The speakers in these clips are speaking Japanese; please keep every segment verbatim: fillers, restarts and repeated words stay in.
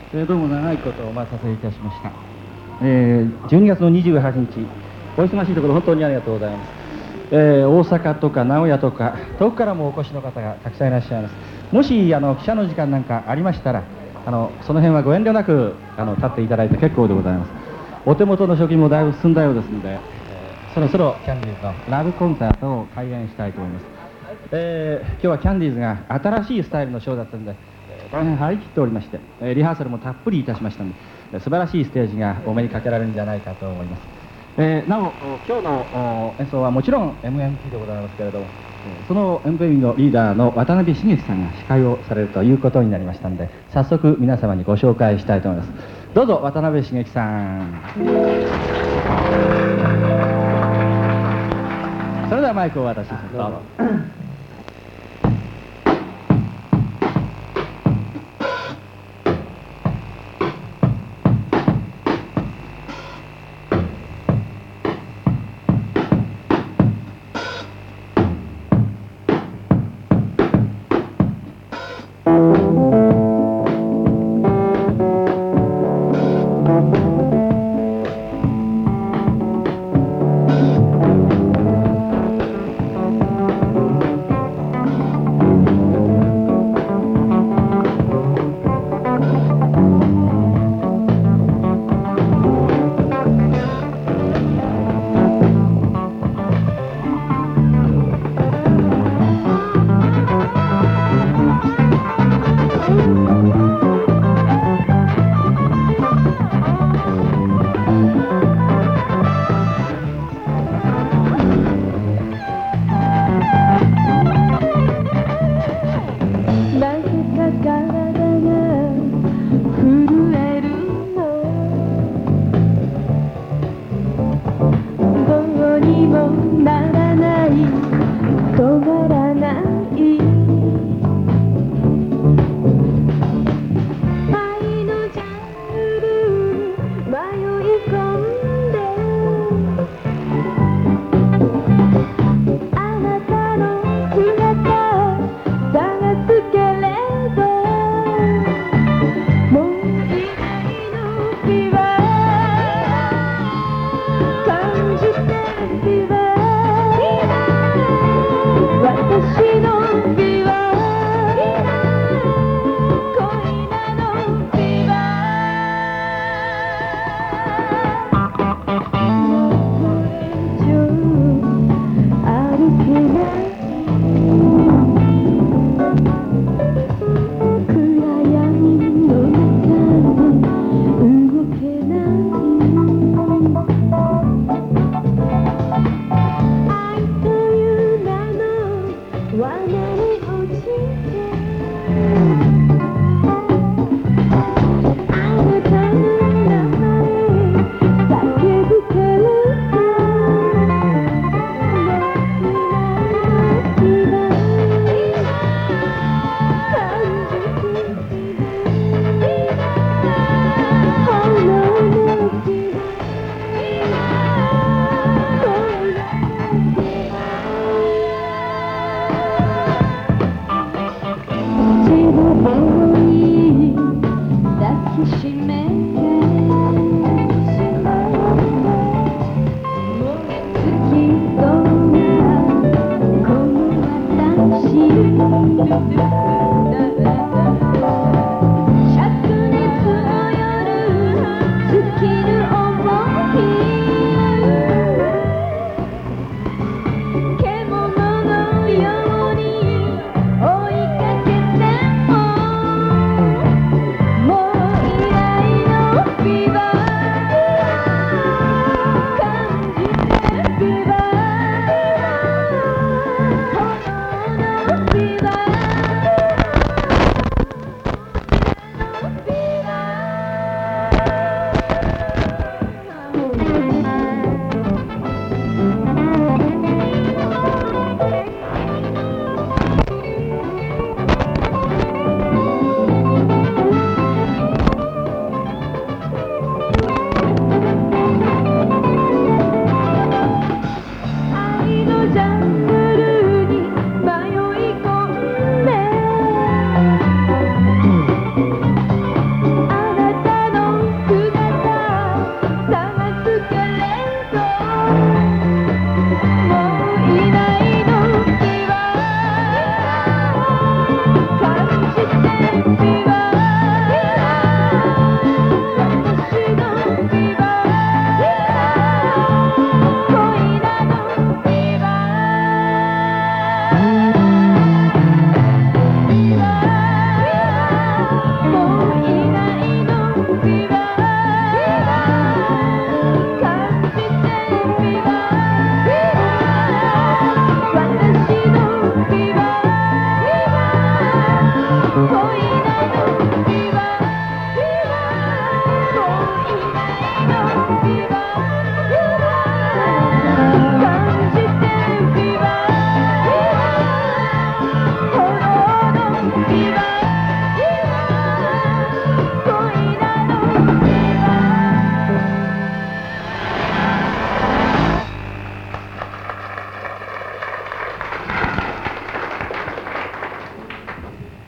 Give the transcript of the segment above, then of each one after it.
えーどうも長いことお待たせいたしました。えー、じゅうにがつのにじゅうはちにち、お忙しいところ本当にありがとうございます。えー大阪とか名古屋とか遠くからもお越しの方がたくさんいらっしゃいます。もしあの記者の時間なんかありましたら、あのその辺はご遠慮なくあの立っていただいて結構でございます。お手元の書記もだいぶ進んだようですので、えーそろそろキャンディーズのラブコンサートを開演したいと思います。えー今日はキャンディーズが新しいスタイルのショーだったので、えー大変張り切っておりまして、えーリハーサルもたっぷりいたしましたので、えー素晴らしいステージがお目にかけられるんじゃないかと思います。えーなお、今日のお演奏はもちろん エムエムピー でございますけれども、えーその エムピー のリーダーの渡辺茂樹さんが司会をされるということになりましたので、早速皆様にご紹介したいと思います。どうぞ渡辺茂樹さん。それではマイクをお渡しします。どうぞ。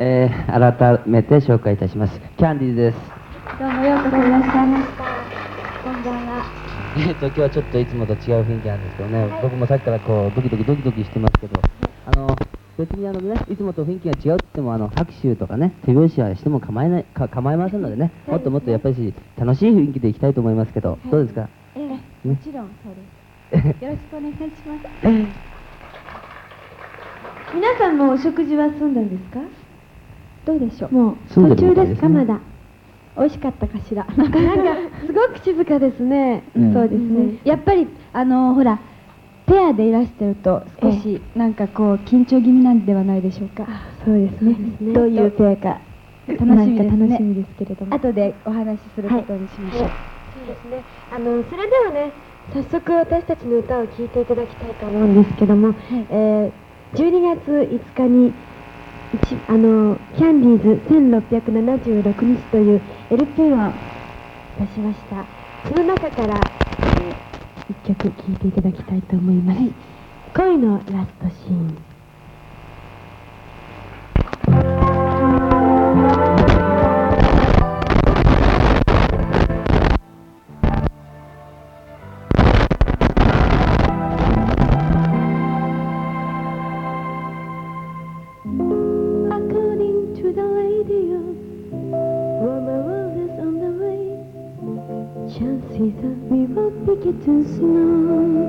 えー、改めて紹介いたします。キャンディーズです。 どうもようこそいらっしゃいました。こんばんは。 えっと今日はちょっといつもと違う雰囲気なんですけどね、はい、僕もさっきからこうドキドキドキドキしてますけど、あの別にあの、ね、いつもと雰囲気が違うって言ってもあの拍手とかね手拍子はしても構えないか構えませんのでね、もっともっとやっぱり楽しい雰囲気でいきたいと思いますけど、はい、どうですか？ ええ、もちろんそうです。よろしくお願いします。皆さんもお食事は済んだんですか？どうでしょう。もう途中ですか？まだ。美味しかったかしら。なんかすごく静かですね。そうですね。やっぱりあのほらペアでいらしてると少しなんかこう緊張気味なんではないでしょうか。そうですね。どういうペアか楽しみですね。楽しみですけれども。後でお話しすることにしましょう。そうですね。あのそれではね、早速私たちの歌を聴いていただきたいと思うんですけども、えじゅうにがついつかにあのキャンディーズせんろっぴゃくななじゅうろくにちという エルピー を出しました。その中から、えー、いっきょく聴いていただきたいと思います。はい、恋のラストシーン。We will begin to snow.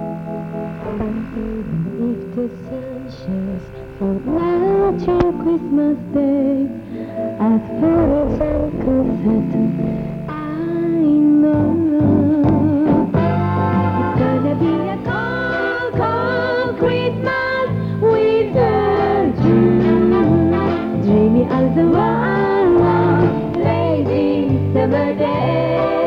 If the sun shines for natural Christmas Day, I've heard some concert. I know it's gonna be a cold, cold Christmas without you. Dreamy of the warm, warm, lazy summer day.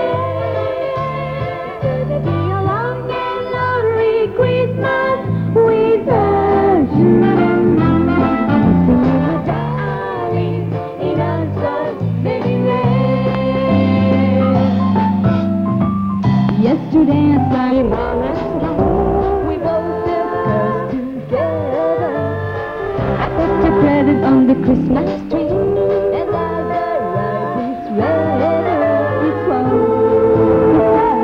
Yesterday I started morning, we both discussed together. I put your present on the Christmas tree, and I got right this weather. It's warm,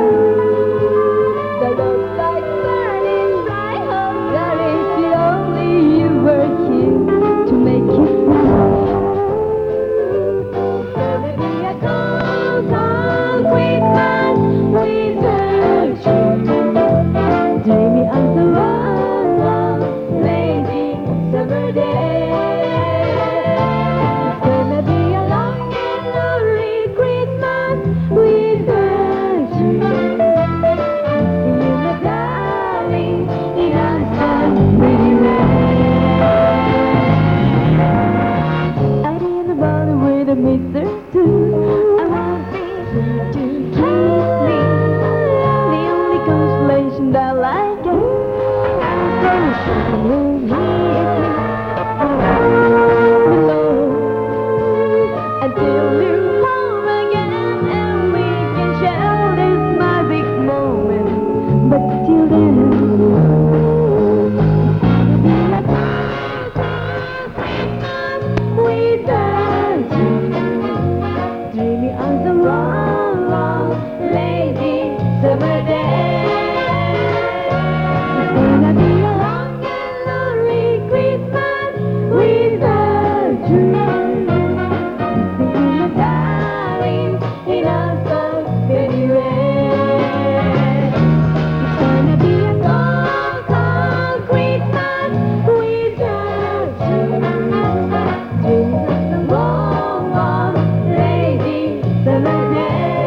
the love light burning bright home. God, if only you were here to make it right. It's gonna be a cold, cold Christmas without you. Dreamy of the warm, warm, lazy summer day. It's gonna be a long and lonely Christmas without you. Missing you, my darling, in a sun pretty way. Out in the morning with a mistletoe, I want you to kiss me. The only consolation that I get is that you hit me alone until you're home again and we can share this magic moment. But till then, without you, dreamy of the warm, warm, lazy summer day. It's gonna be a long and lonely Christmas without you. Missing you, my darling, in a sun anyway. It's gonna be a cold, cold Christmas without you. Dreams of the warm, warm, lazy summer day.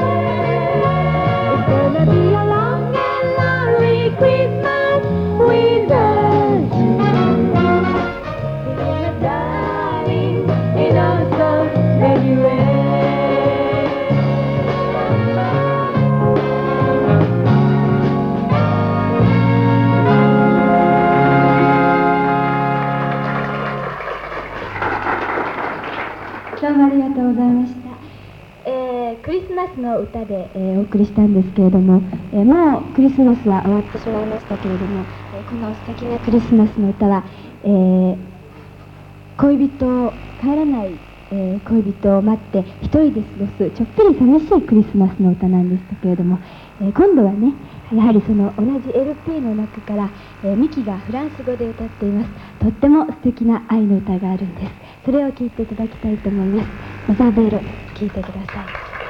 It's gonna be a long and lonely Christmas without you. Missing you, darling, in a sun anyway. どうもありがとうございました。えー、クリスマスの歌で、えー、お送りしたんですけれども、えー、もうクリスマスは終わってしまいましたけれども、えー、この素敵なクリスマスの歌は、えー、 恋人帰らない、えー、恋人を待って一人で過ごすちょっぴり寂しいクリスマスの歌なんでしたけれども、えー、今度はねやはりその同じ エルピー の中から、えー、ミキがフランス語で歌っています。とっても素敵な愛の歌があるんです。それを聴いていただきたいと思います。イザベル、聴いてください。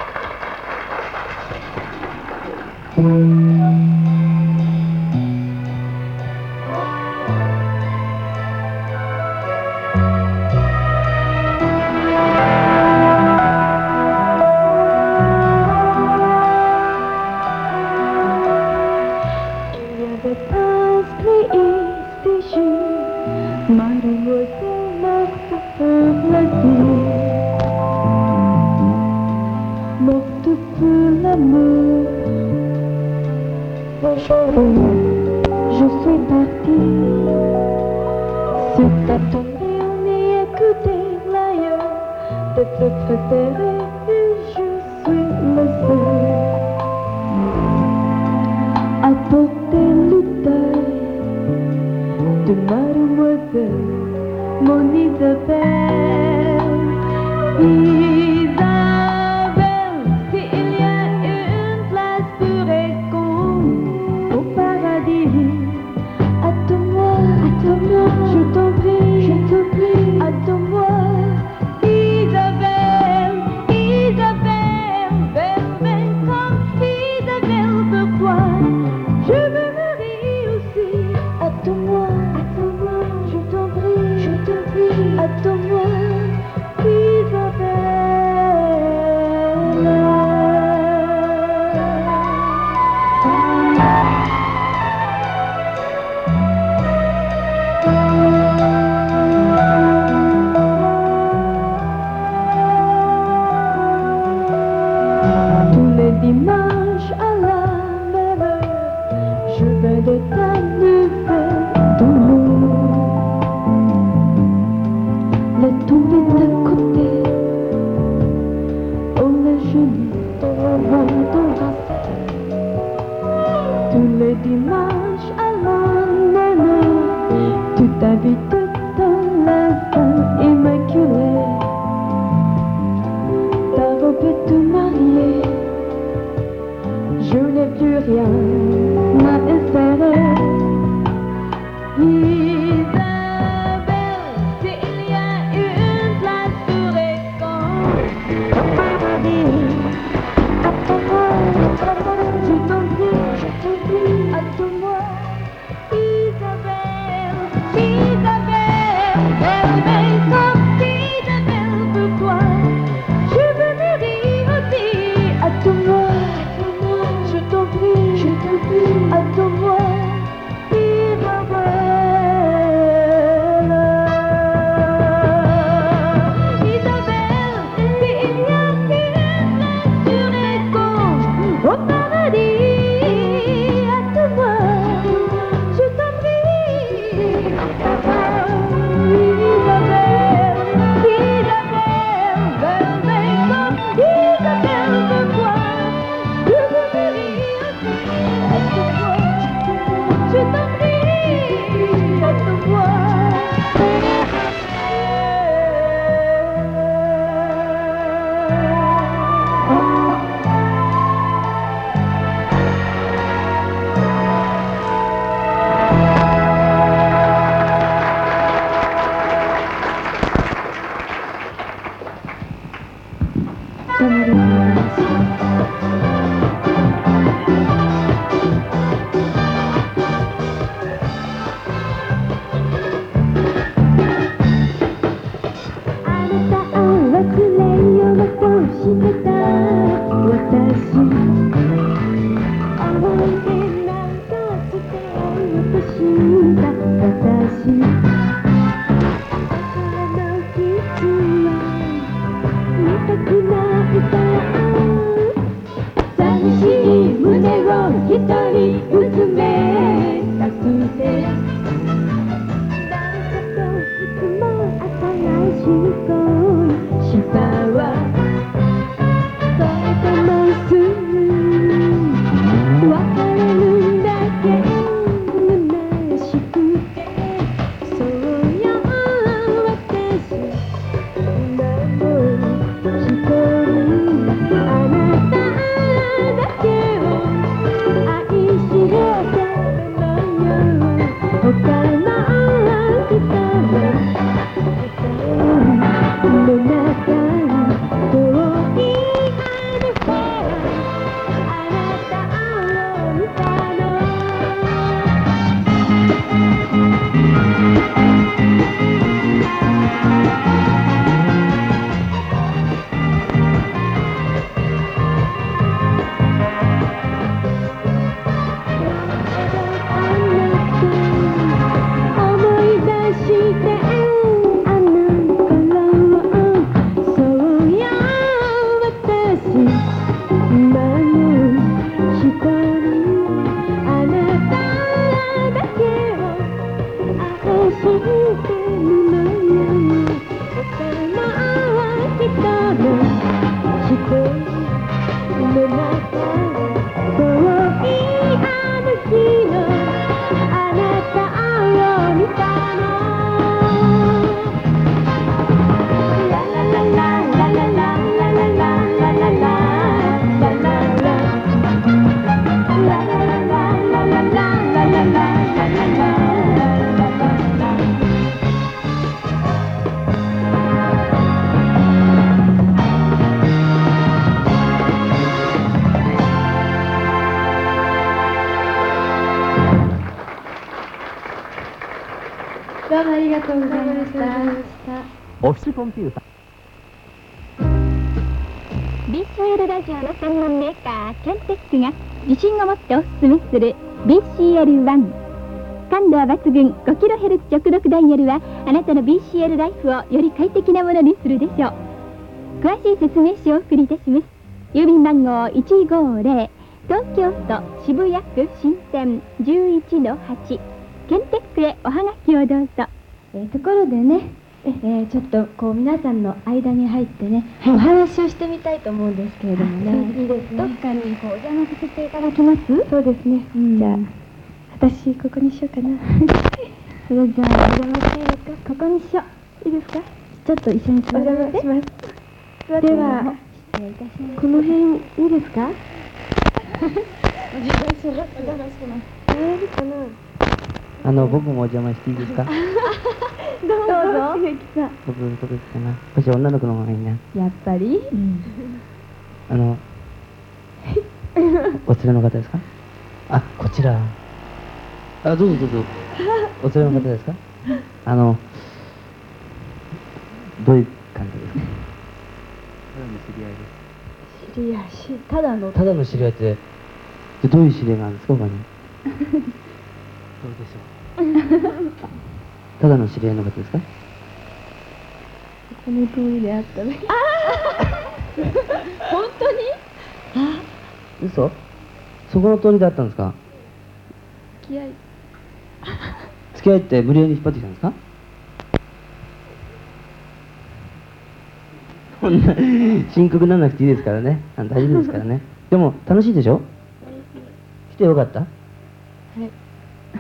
Je suis partie sur ta tombée, on y écoutait l'ailleurs de te préférer et je suis le seul à porter le deuil de mademoiselle, mon Isabelle. Isabelle, s'il y a une place pour écouter au paradis, attends-moi, attends-moi, je t'en prie, je t'en prie, attends-moi. Isabelle, Isabelle, belle, belle comme Isabelle pour toi, je veux mourir aussi. Attends-moi, attends-moi, je t'en prie, je t'en prie, attends-moi, Isabelle. Tous les dimanches à la même heure, je vais de ta nouvelle d'amour. Les tombées d'à côté, on les genoux, on t'embrasser. Tous les dimanches à la même heure, tu t'habites dans la salle immaculée. Ta robe est tout mariée, je n'ai plus rien à espérer. Isabelle, s'il y a une place pour écouter au paradis, attends-moi, je t'en prie, je t'en prie, attends-moi. Isabelle, Isabelle, belle, belle comme Isabelle pour toi, je veux mourir aussi. Attends-moi, attends-moi, je t'en prie, je t'en prie, attends-moi, Isabelle. Isabelle, s'il y a une place sur les côtes au paradis, attends-moi, je t'en prie, Isabelle, Isabelle, belle, belle comme Isabelle pour toi, je veux mourir aussi. Attends-moi, je t'en prie, attends-moi. Thank you. りがとうございました。 オフィスコンピューター。 ビーシーエル ラジオの専門メーカーキャンテックが自信を持ってお勧めする ビーシーエルワン。感度は抜群 ごキロヘルツ 直読ダイヤルはあなたの ビーシーエル ライフをより快適なものにするでしょう。詳しい説明書をお送りいたします。郵便番号いちごーぜろ東京都渋谷区新店 じゅういちのはち ケンテックへおはがきをどうぞ。 えーところでね、えーちょっとこう皆さんの間に入ってね、お話をしてみたいと思うんですけれどもね。いいですね。どっかにこうお邪魔させていただきます？そうですね。じゃあ私ここにしようかな。それじゃあお邪魔していいですか？ここにしよう。いいですか？ちょっと一緒に座って。お邪魔します。では失礼いたします。この辺いいですか？お邪魔します。お邪魔します。えー、かな。 あの僕もお邪魔していいですか？ どうぞ。 僕どこかな。私女の子の方がいいな。 やっぱり。 あのお連れの方ですか？あ、こちら。あ、どうぞどうぞ。お連れの方ですか？あのどういう感じですか？ただの知り合いです。 知り合いしただのただの知り合いってどういう知り合いなんですか？他に。どうでしょう。ただの知り合いの方ですか？ この通りであったね。ああ本当に？あ嘘？そこの通りであったんですか？ 付き合い付き合いって無理やり引っ張ってきたんですか？こんな深刻にならなくていいですからね。あの大丈夫ですからね。でも楽しいでしょ？来てよかった？ はい。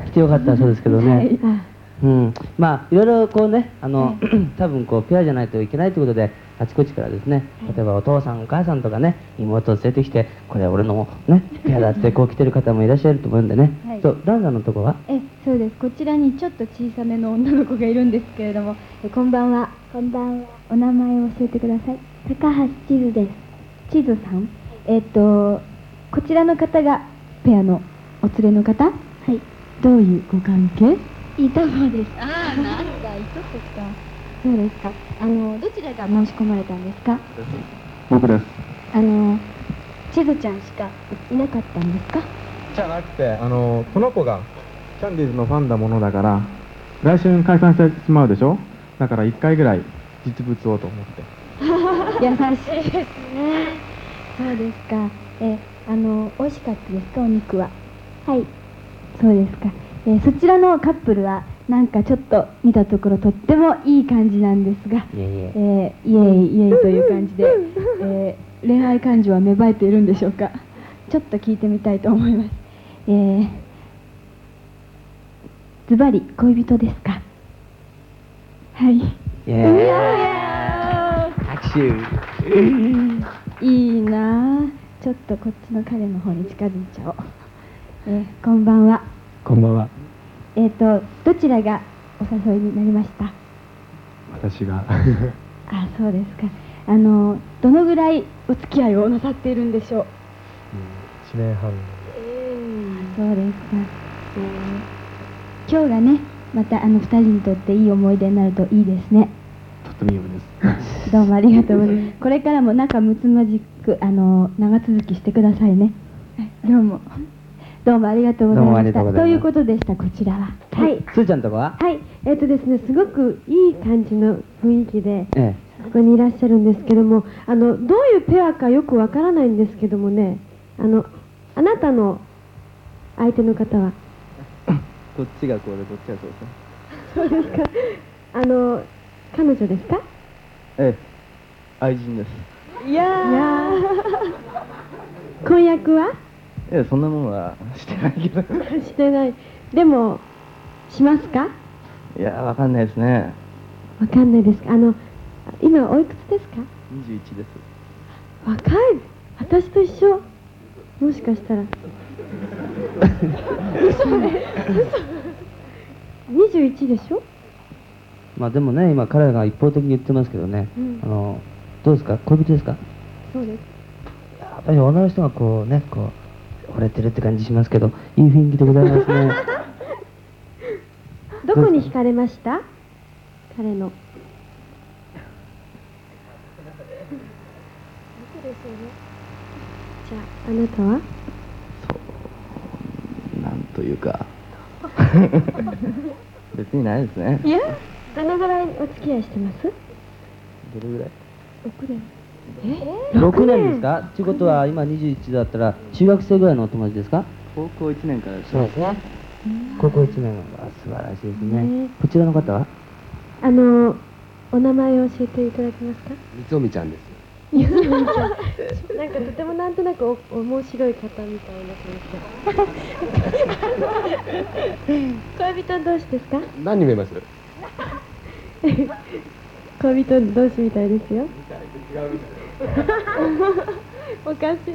来てよかったらそうですけどね。 はい。 うん、まあいろいろこうね、あの、多分こうペアじゃないといけないということであちこちからですね、例えばお父さんお母さんとかね、妹を連れてきてこれ俺のねペアだってこう来てる方もいらっしゃると思うんでね、 はい、 そうランさんのとこは？ えそうです。こちらにちょっと小さめの女の子がいるんですけれども、えこんばんは。こんばんは。お名前を教えてください。高橋千鶴です。千鶴さん。えっとこちらの方がペアのお連れの方？はい。どういうご関係？いとこです。ああ、なんだ、いとこか。そうですか。あの、どちらが申し込まれたんですか？ 僕です。 あの、千鶴ちゃんしかいなかったんですか？ じゃなくて、あの、この子がキャンディーズのファンだものだから、来週に解散してしまうでしょ？だからいっかいぐらい実物をと思って。 優しいですね。そうですか。え、あの、美味しかったですか、お肉は？はい。そうですか。えー、そちらのカップルはなんかちょっと見たところとってもいい感じなんですが、 いえいえ、 えー、イエイイエイという感じで、えー、恋愛感情は芽生えているんでしょうか？ちょっと聞いてみたいと思います。えー、ズバリ恋人ですか？はい。 イエーイ、拍手。 いいなぁ。ちょっとこっちの彼の方に近づいちゃおう。えー、こんばんは。 こんばんは。 えっと、どちらがお誘いになりました？ 私が。 あ、そうですか。あの、どのぐらいお付き合いをなさっているんでしょう？ いちねんはん。 えー、そうですか。えー、今日がね、またあのふたりにとっていい思い出になるといいですね。 とってもいいようです。 どうもありがとうございます。これからも仲睦まじく、あの、長続きしてくださいね。はい、どうも。どうもありがとうございました。ということでした、こちらは。 はい。すーちゃんとこは？ はい。えっとですね、すごくいい感じの雰囲気で、 ええ、 ここにいらっしゃるんですけども、あの、どういうペアかよくわからないんですけどもね、あの、あなたの相手の方は？ こっちがこうで、こっちがこうで。 そうですか。あの、彼女ですか？ ええ、愛人です。 いやー。婚約は？ いや、そんなもんはしてないけど。 してない。でも、しますか？ いや、わかんないですね。 わかんないですか。あの、今おいくつですか？ にじゅういちです。 若い。私と一緒。もしかしたら。にじゅういちでしょ？ まあでもね、今彼が一方的に言ってますけどね、うん、あのどうですか、恋人ですか？ そうです。 やっぱり女の人がこうね、こう惚れてるって感じしますけど、いい雰囲気でございますね。 どこに惹かれました？ 彼の。じゃああなたは？ そうなんというか別にないですね。 いや、どのぐらいお付き合いしてます？ どれぐらいろくねん。え？ ろくねんですか？ということは今にじゅういちだったら中学生ぐらいのお友達ですか？ 高校いちねんからです。 そうですね。高校いちねんは素晴らしいですね。こちらの方は？ あのお名前を教えていただけますか？ みつおみちゃんです。 なんかとてもなんとなくお面白い方みたいな感じで。恋人同士ですか？ 何に見えます？ 恋人同士みたいですよ。おかしい。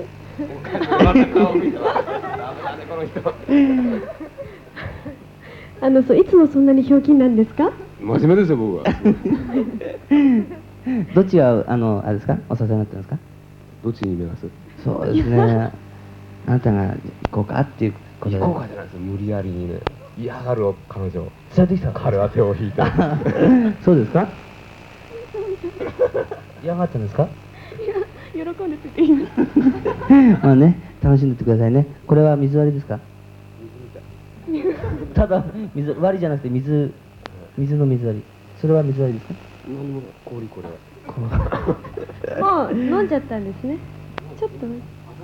あのそういつもそんなにひょうきんなんですか？ 真面目ですよ僕は。 どっちがあのあれですか？お誘いになってるんですか？ どっちに見えます？ そうですね。あなたが行こうかっていうことで。 行こうかじゃないですよ。無理やりにね。嫌がる彼女。 連れてきたの？ 彼は手を引いて。 そうですか？嫌がったんですか？ 喜んでていい。 まあね、楽しんでってくださいね。これは水割りですか？ただ水割りじゃなくて水水の水割り。それは水割りですか？ 何も氷これは。 もう飲んじゃったんですね。ちょっと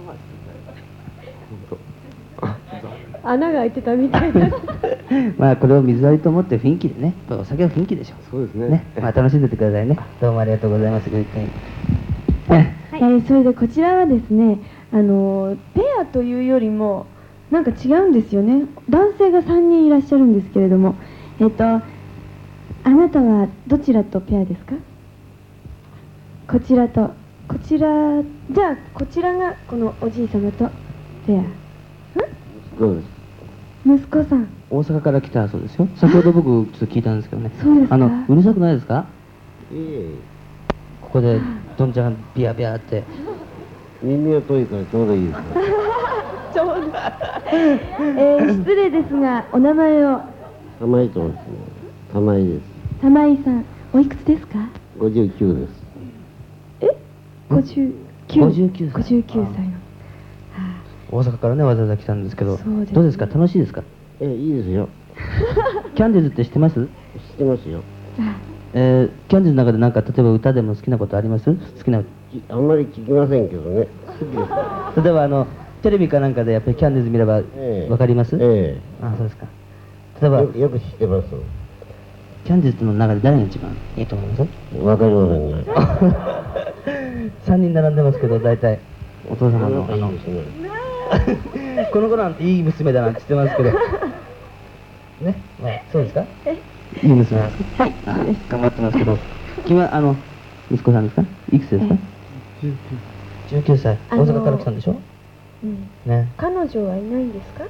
穴が開いてたみたいな。 まあこれを水割りと思って雰囲気でね。お酒は雰囲気でしょ。 そうですね。 ね、まあ楽しんでってくださいね。どうもありがとうございます。ごゆっくり。 えーそれでこちらはですね、あのペアというよりもなんか違うんですよね。男性がさんにんいらっしゃるんですけれども、えっとあなたはどちらとペアですか？こちらとこちら、じゃあこちらがこのおじい様とペア。 そうです。 息子さん。 大阪から来たそうですよ。先ほど僕ちょっと聞いたんですけどね。 そうですか。 あのうるさくないですか？ いえ。 ここでどんちゃんビヤビヤって。 耳が遠いからちょうどいいです。 ちょうど。えー、失礼ですがお名前を。 玉井とですね。玉井です。 玉井さん、おいくつですか？ ごじゅうきゅうです。 え？ごじゅうきゅう。 ごじゅうきゅうさい。 ごじゅうきゅうさいの。 大阪からねわざわざ来たんですけど、 そうですね。 どうですか？楽しいですか？ え、いいですよ。 キャンディーズって知ってます？ 知ってますよ。 えー、キャンディーズの中でなんか例えば歌でも好きなことあります？好きな。 あんまり聞きませんけどね。好きです。 例えばあのテレビかなんかでやっぱりキャンディーズ見ればええわかります？ えあ、そうですか。例えばよよく知ってます。 キャンディーズの中で誰が一番いいと思います？ わかりませんね。 さんにん並んでますけど大体お父様のあのいいですね。 この子なんていい娘だなんて言ってますけどね、まあ、そうですか？いい娘なんですか？はい、頑張ってますけど君はあの息子さんですか？いくつですか？じゅうきゅうさい。大阪から来たんでしょ？ うんね。 彼女はいないんですか？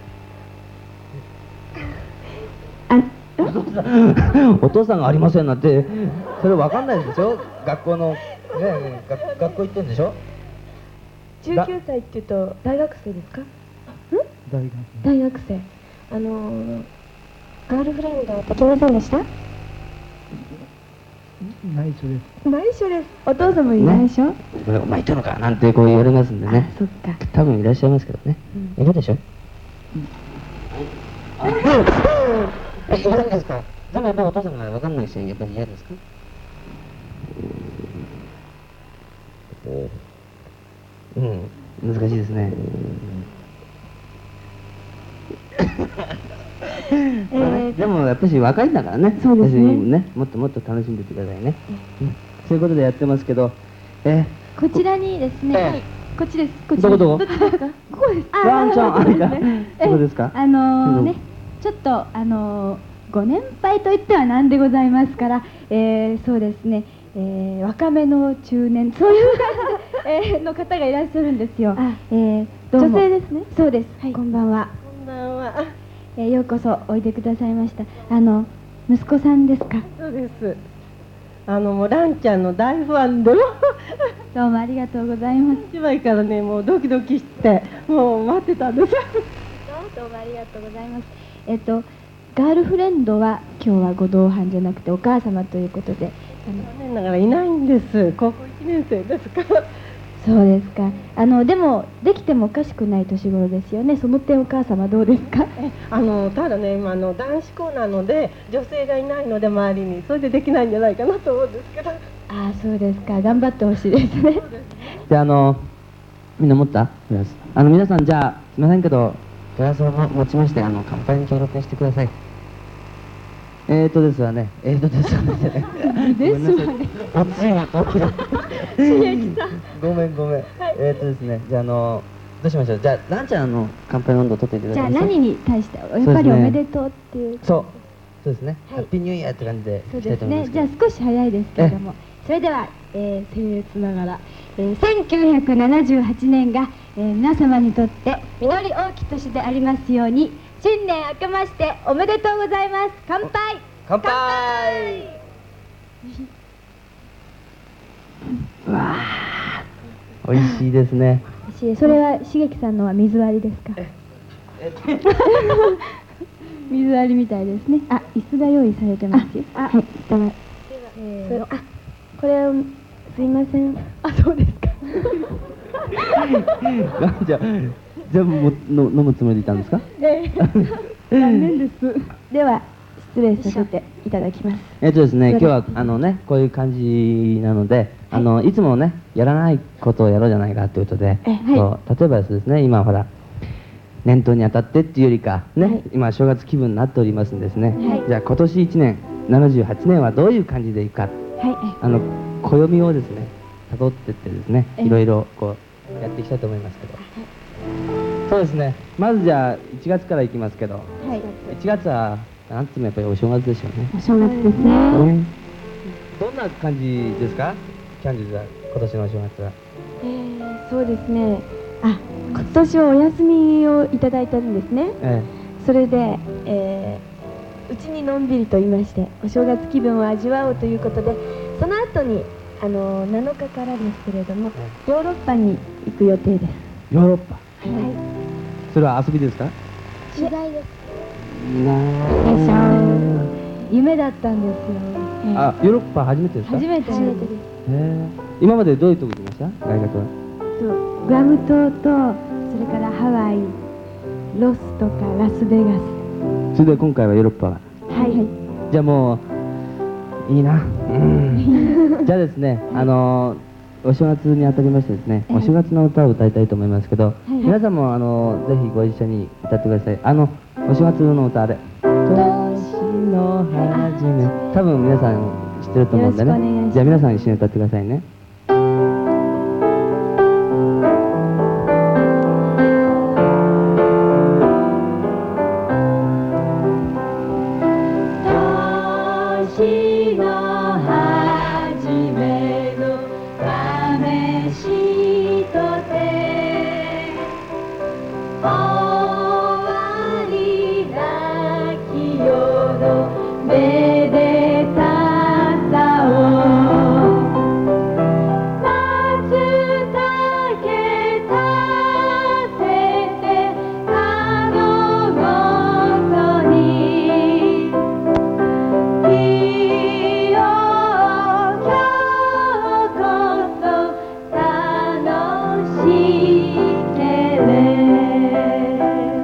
お父さんがありませんなんてそれわかんないでしょ？学校のね学学校行ってんでしょ？ じゅうきゅうさいっていうと大学生ですか？ん？ 大学大学生。あのー、ガールフレンドはできませんでした？ 内緒です。 内緒です。お父さんもいないでしょ？ お前いたのかなんてこう言われますんでね。 そっか。 多分いらっしゃいますけどね。いるでしょ？え、いるんですか？でもやっぱりお父さんがわかんないしやっぱり嫌ですか？うん、難しいですね。 えー、 でもやっぱり若いんだからね。 そうですね。 別にね、もっともっと楽しんでってくださいね。うんそういうことでやってますけど、えこちらにですね、はい、こっちです。こっちどこどこ？ どっちですか？ここです。 ワンちゃんあれか。どこですか？ あのー、ね、ちょっとあのー、ご年配といってはなんでございますから、えー、そうですね、えー、若めの中年そういう感じで、えー、の方がいらっしゃるんですよ。えー、どうも女性ですね。 そうです。 はい、 こんばんは。 こんばんは。 えー、ようこそおいでくださいました。あの息子さんですか？ そうです。あのもうランちゃんの大ファンでもどうもありがとうございます。 一枚からねもうドキドキしてもう待ってたんです。 どうもありがとうございます。えっとガールフレンドは今日はご同伴じゃなくてお母様ということで、あの残念ながらいないんです。高校いちねん生ですから。 そうですか。あのでもできてもおかしくない年頃ですよね。その点お母様どうですか？ あのただね、今あの男子校なので女性がいないので周りに、それでできないんじゃないかなと思うんですけど。 ああ、そうですか。頑張ってほしいですね。 じゃあ、あのみんな持った？あの皆さん、じゃあすみませんけどグラスを持ちまして、あの乾杯に協力してください。えーとですわね、えーとですわね。ですわね。熱いな、熱いな。ごめんごめん。えーとですね、じゃあ、あのどうしましょう。じゃあ、ランちゃん、あの乾杯の温度を取っていただじゃあけますか。 何に対してやっぱりおめでとうっていう。 そう、そうですね。 はいハッピーニューイヤーって感じでそういきたいですね。 と思いますけど。 じゃあ少し早いですけれども、それでは、えー、僭越ながら、えー、せんきゅうひゃくななじゅうはちねんが、えー、皆様にとって実り多き年でありますように、新年明けましておめでとうございます。乾杯。 乾杯。うわあ、美味しいですね。 それは茂樹さんのは水割りですか？水割りみたいですね。あ、椅子が用意されてますよ。あ、はい、では、えー、あ、これをすいません。あ、そうですか。 じゃあ、じゃあもうの飲むつもりでいたんですか？ ええ、残念です。では失礼させていただきます。 えっとですね、今日はあのねこういう感じなので、あのいつもねやらないことをやろうじゃないかということで、こう例えばですね、今ほら年頭にあたってっていうよりかね、今正月気分になっておりますんですね。じゃあ今年いちねんななじゅうはちねんはどういう感じでいくか、あの暦をですね辿ってってですね、いろいろこうやっていきたいと思いますけど。そうですね。まずじゃあいちがつからいきますけど、いちがつはなんつってもやっぱりお正月でしょうね。 お正月ですね。 どんな感じですか？キャンディーズは今年のお正月は。 えー、そうですね。あ、今年はお休みをいただいたんですね。 ええ、 それで、えー、うちにのんびりと言いましてお正月気分を味わおうということで、その後にあのなのかからですけれども、ヨーロッパに行く予定です。 ヨーロッパ。 はい。 それは遊びですか？ 取材です。 なー夢だったんですよ。 あ、ヨーロッパ初めてですか？ 初めて初めてです。 今までどういうとこ行きました？大学は。 グアム島と、それからハワイ、ロスとかラスベガス。 それで今回はヨーロッパ。 はい。 じゃあもういいな。うん。じゃあですね、あのお正月にあたりましてですね、お正月の歌を歌いたいと思いますけど、皆さんもあのぜひご一緒に歌ってください。あのお正月の歌あれ。年の初め。多分皆さん知ってると思うんでね。じゃあ皆さん一緒に歌ってくださいね。 年の初めの試しとて終わりなき世のめでたさを松茸立てて角ごとにいいよ今日こそ楽しけれ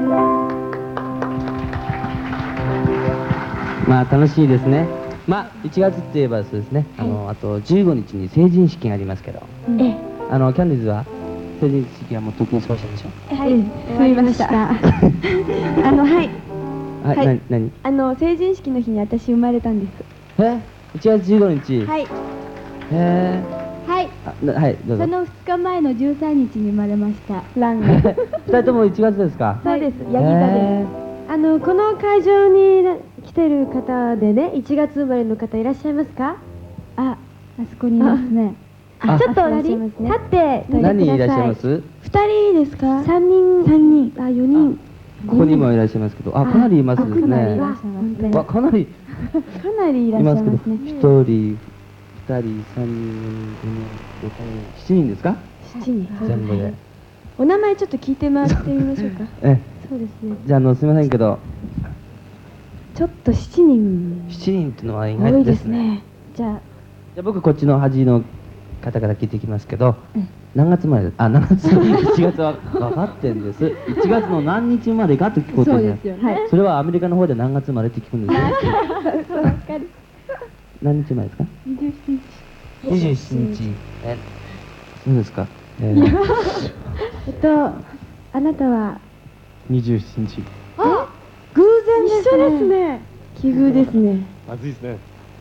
まあ楽しいですね。まあいちがつって言えばそうですね、あのあとじゅうごにちに成人式がありますけど、あのキャンディーズは成人式はもうとっくに過ごしたんでしょ？ はい、終わりました。あのはい。 はい、な何？ あの成人式の日に私生まれたんです。 え？いちがつじゅうごにち。 はい。 へえ。 はい。 はい、どうぞ。 そのふつかまえのじゅうさんにちに生まれました。 ラン。 ふたりともいちがつですか？ そうです。ヤギ座です。あのこの会場に来てる方でね、いちがつ生まれの方いらっしゃいますか？ あ、あそこにいますね。 あ、ちょっと立って何人いらっしゃいます？ ふたりですか？さんにん。さんにん。あ、よにん。 ここにもいらっしゃいますけど、あ、かなりいますですね。わ、かなりかなりいらっしゃいますね。 一人、二人、三人、四人、六人、七人ですか？ 七人。 全部で。 お名前ちょっと聞いて回ってみましょうか。 え、 そうですね。 じゃあ、あの、すみませんけど、 ちょっとしちにんしちにんっていうのは意多いで外ですね。 すね。じゃあじゃあ僕こっちの端の方から聞いていきますけど、 うん何月まであ何月いちがつは分かってんです。いちがつの何日までかって聞こうとそうしてですよね。 それはアメリカの方で何月までって聞くんですよ。 そうわかる。 何日前ですか？ にじゅうしちにち。 にじゅうしちにち。え、そうですか。えー、 えっとあなたはにじゅうしちにち。 あ偶然ですね。一緒ですね。奇遇ですね。 まずいですね。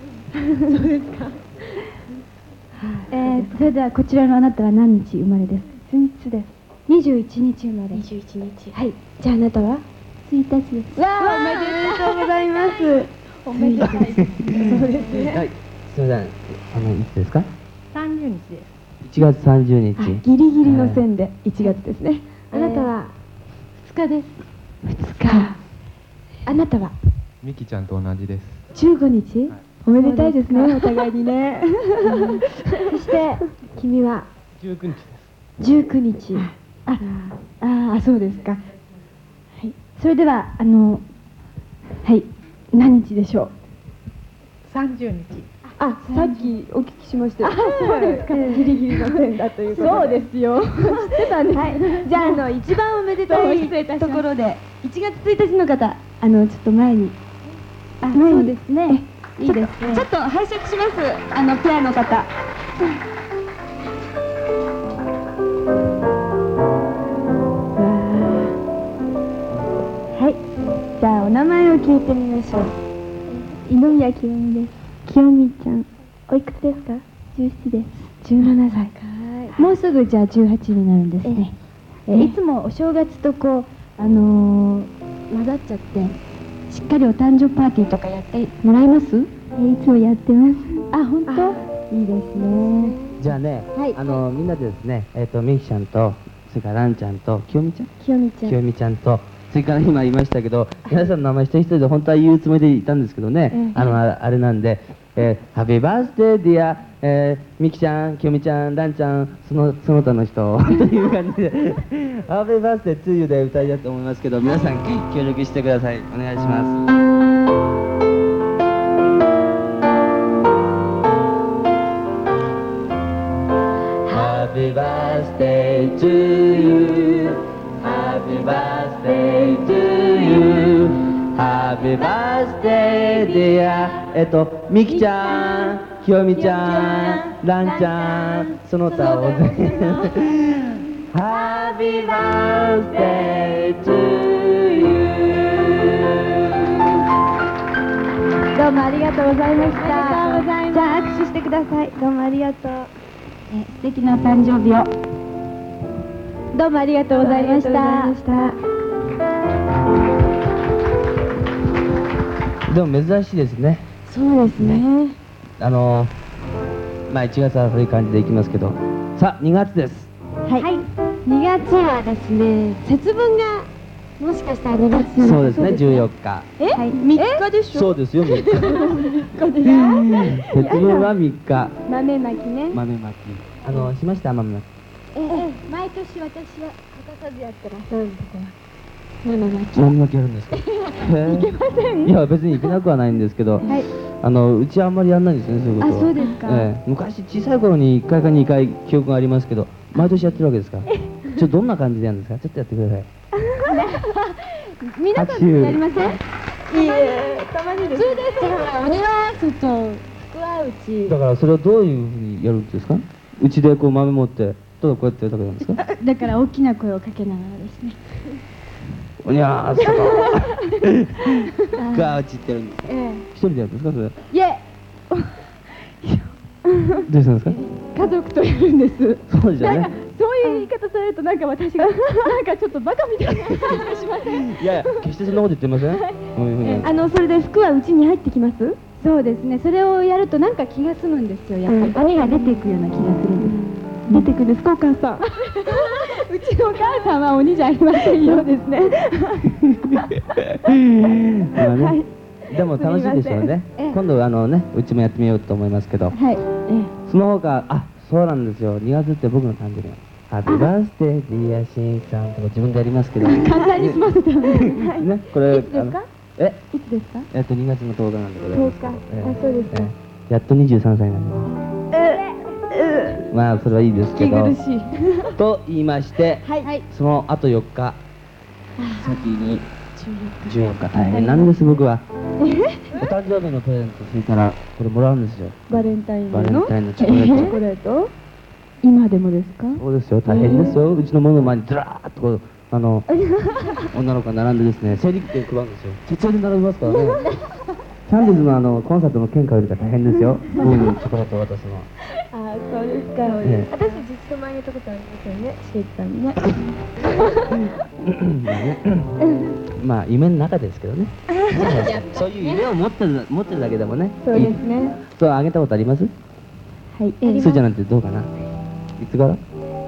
えー、それではこちらのあなたは何日生まれですか？ついつです。にじゅういちにち生まれ。 にじゅういちにち。はい。じゃああなたは？ ついたちです。 わあおめでとうございます。 おめでたい。 そうですね。 はい。すみません。あのいつですか？ さんじゅうにちです。 いちがつさんじゅうにち。 ギリギリの線でいちがつですね。あなたはふつかです。 ふつか。あなたはミキちゃんと同じです。 じゅうごにち。おめでたいですね。お互いにね。そして君はじゅうくにちです。 じゅうくにち。 あ、ああ、そうですか。はい。それではあのはい何日でしょう？ さんじゅうにち。 あ、さっきお聞きしましたよ。そうですか。ギリギリの線だということで。そうですよ。知ってたんです。はい。じゃああの一番おめでたいところでいちがつついたちの方、あのちょっと前に。 あ、そうですね。いいですね。 ちょっと拝借します。あのペアの方。はい。じゃあお名前を聞いてみましょう。 井上清美です。清美ちゃん、おいくつですか？じゅうななです。じゅうななさい。もうすぐじゃあじゅうはちになるんですね。えーいつもお正月とこうあのー混ざっちゃってしっかりお誕生日パーティーとかやってもらえます？えーいつもやってます。あ、本当？いいですね。 じゃあね、 はいあのみんなでですね、えっ、とミキちゃんとそれからランちゃんと清美ちゃん、 清美ちゃん。 清美ちゃんとそれから今言いましたけど、皆さんの名前一人一人で本当は言うつもりでいたんですけどね、 ええあのああれなんで、えー、ハッピーバースデーディア、えー、ミキちゃん、清美ちゃん、ランちゃん、そのその他の人という感じでハッピーバースデートゥーユーで歌いたいと思いますけど、皆さん協力してください。お願いします。Happy birthday to you. Happy birthday to you. Happy birthday dear. えっと、みきちゃん、ひよみちゃん、らんちゃん、その他を全部。Happy birthday to you. どうもありがとうございました。 ありがとうございます。 じゃあ握手してください。どうもありがとう。え素敵なお誕生日を。どうもありがとうございました。 でも珍しいですね。 そうですね。 あのまあいちがつはそういう感じでいきますけど、さあにがつです。 はい。にがつはですね、節分がもしかしたらにがつ。 そうですね、じゅうよっか。 え、 はいみっかでしょ。 そうですよ、みっか。節分はみっか。 豆まきね。 豆まき。あのしました豆まき。 ええ、毎年私は欠かさずやってらっしゃるんですよ。豆まき。 豆まきやるんですか。いけません。いや別にいけなくはないんですけど、 はい。 あのうちはあんまりやんないんですね、そういうことは。 あ、そうですか。 ええ、昔小さい頃にいっかいかにかい記憶がありますけど、毎年やってるわけですか。ちょっとどんな感じでやるんですか。ちょっとやってください。 皆さんもやりません？ いいえ、たまにです。 普通ですよ。鬼はちょっと福はうち。 だからそれをどういうふうにやるんですか。うちでこう豆持ってただこうやってやるだけなんですか。 だから大きな声をかけながらですね。 おにゃーすとガーチってやるんです。 ええ。 一人でやるんですかそれ。 いえ。 どうしたんですか。 家族とやるんです。 そうですよね。 そういう言い方されるとなんか私がなんかちょっとバカみたいな感じがしません？ いやいや決してそんなこと言ってません。 あのそれで服はうちに入ってきます？そうですね。それをやるとなんか気が済むんですよ。やっぱり鬼が出ていくような気がするんです。出てくるんですかお母さん。うちのお母さんは鬼じゃありませんよ。ですね。 まあね。でも楽しいですよね。今度あのねうちもやってみようと思いますけど。 はい。 その他あそうなんですよ。にがつって僕の誕生日。ハッピーバースデーディアシンさんとか自分でやりますけど。 簡単に済ませてます。 ねこれいつですか？ えいつですか？ えっとにがつのとおかなんでございますけど。 とおかえあそうですかええやっとにじゅうさんさいになります。 えまあそれはいいですけど。 息苦しいと言いまして、 はいそのあとよっか先にじゅうよっか大変なんです僕は。お誕生日のプレゼントついたらこれもらうんですよ。 バレンタインデバレーのンタインのチョコレート。 チョコレート？今でもですか？ そうですよ、大変ですよ。うちの門の前にずらーっとこうあの女の子が並んでですね、整理券配るんですよ。徹夜で並びますからね。キャンディーズのあのコンサートの券買うよりか大変ですよ。僕にチョコレートを渡すのは。 ああそうですか、 ええ私実質もあげたことありますよねシェイクさんにねまあ夢の中ですけどね。そういう夢を持ってる持ってるだけでもね。 そうですね。 そうあげたことあります？ はいスーちゃんなんてどうかな。いつ頃？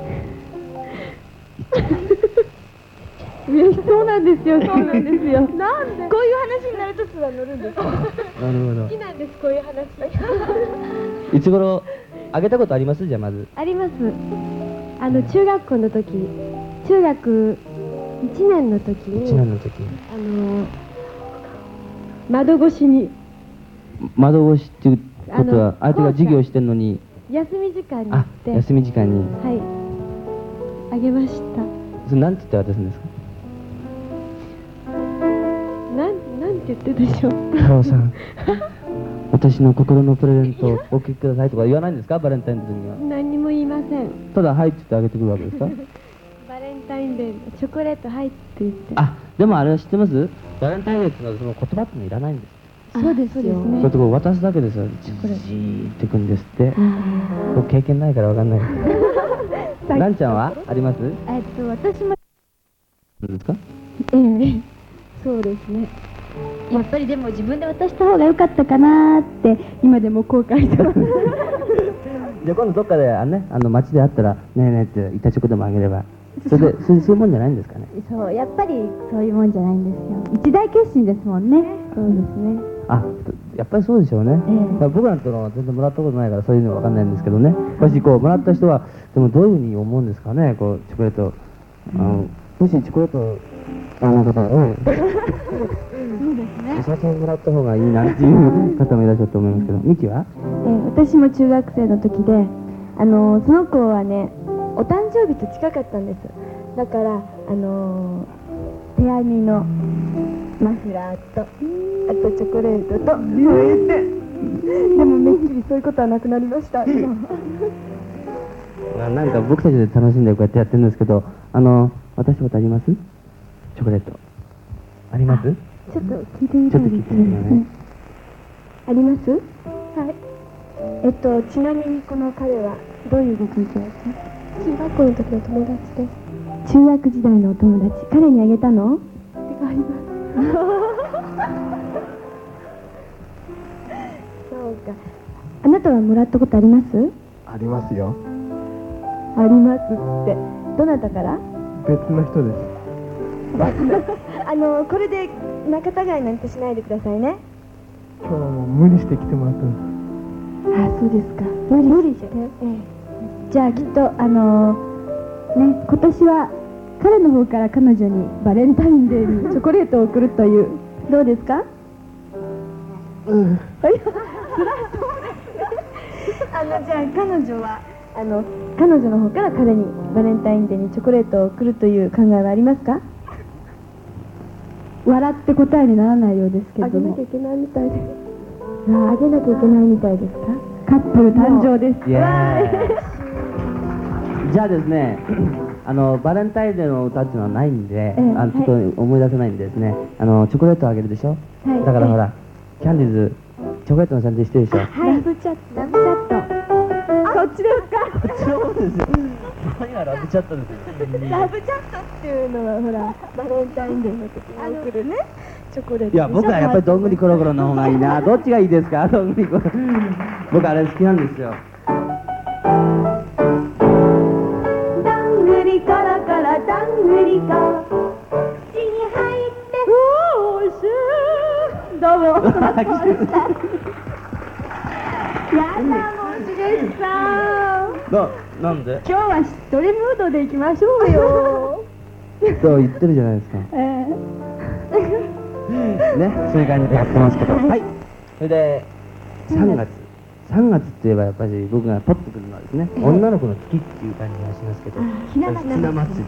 そうなんですよそうなんですよなんでこういう話になるとすら乗るんですかなるほど好き。なんですこういう話いつ頃あげたことあります？じゃあまず。 あります。あの中学校の時、中学いちねんの時に、 いちねんの時。 あの窓越しに窓越しっていうことはあの相手が授業してんのに、 休み時間に行あって、 休み時間にはい、あげました。 それなんて言って渡すんですか？ なんなんて言ってでしょう。 太郎さん、私の心のプレゼントをお聞きくださいとか言わないんですか？バレンタインデーには。 何にも言いません。 ただはいって言ってあげてくるわけですか？ バレンタインデーチョコレートはいって言って。 あ、でもあれは知ってます？バレンタインデーっていうのはその言葉ってのいらないんです。 そうですよね。 それとこう渡すだけですよ。じーってくんですって。僕経験ないからわかんないけど。ランちゃんはあります？ えっと私も何ですか？ ええそうですね。やっぱりでも自分で渡した方が良かったかなーって今でも後悔してます。 じゃあ今度どっかであのね、あの街で会ったらねえねえって板チョコでもあげれば、それでそういうそういうもんじゃないんですかね。 そうやっぱりそういうもんじゃないんですよ。一大決心ですもんね。そうですね。 あ、やっぱりそうでしょうね。 ええだから僕なんてのは全然もらったことないからそういうのわかんないんですけどね。もしこうもらった人はでもどういうふうに思うんですかね。こうチョコレート、あのもしチョコレートあの方うん。 そうですね。 お酒をもらった方がいいなっていう方もいらっしゃると思いますけど、ミキは？ えー私も中学生の時で、あのーその子はねお誕生日と近かったんです。だからあのー手編みのマフラーとあとチョコレートと添えてでもめっきりそういうことはなくなりましたななんか僕たちで楽しんでこうやってやってるんですけど、あの渡したことあります？チョコレートあります？ ちょっと聞いてみたいですちょっと聞いてみてね。 ありますはいえっとちなみにこの彼はどういうご関係ですか？中学校の時の友達です。中学時代のお友達、彼にあげたの？ってありますそうか。あなたはもらったことあります？ ありますよ。 ありますってどなたから？ 別の人です。 あのこれで仲違いなんてしないでくださいね。 今日はもう無理して来てもらったんです。 あ、そうですか。無理して、ええ、じゃあきっとあのー、ね今年は彼の方から彼女にバレンタインデーにチョコレートを送るというどうですか？ うん。 あのじゃあ彼女はあの彼女の方から彼にバレンタインデーにチョコレートを送るという考えはありますか？笑って答えにならないようですけれども。あげなきゃいけないみたいです。あ、あげなきゃいけないみたいですか？カップル誕生です。 イエーイじゃあですね、あのバレンタインデーの歌っていうのはないんで、 ええあのちょっと思い出せないんでですね、あのチョコレートをあげるでしょ、 はいだからほら、キャンディーズチョコレートのシャンティーしてるでしょ。 ラブチャット。ラブチャット。そっちですか？ こっちの方ですよ。何がラブチャットですよ。 ラブチャットっていうのはほらバレンタインデーの時に送るねチョコレート。 いや僕はやっぱりどんぐりコロコロの方がいいな。どっちがいいですか？どんぐりコロ。僕あれ好きなんですよ。 どんぐりコロコロどんぐりコロ口に入っておいしい。どうも。やだもうしげしさん。 な、なんで？ 今日はしっとりムードでいきましょうよ。 と言ってるじゃないですか。 ええね、そういう感じでやってますけど、はい。それでさんがつ、さんがつって言えばやっぱり僕がポッとくるのはですね、女の子の月っていう感じがしますけど、ひな祭り。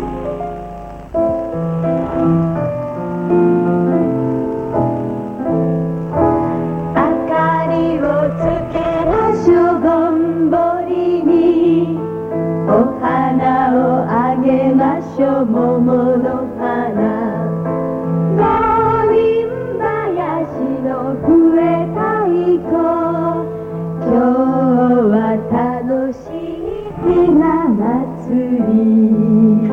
明かりをつけましょうぼんぼりにお花をあげましょう桃の花五輪林の笛太鼓今日は楽しいひな祭り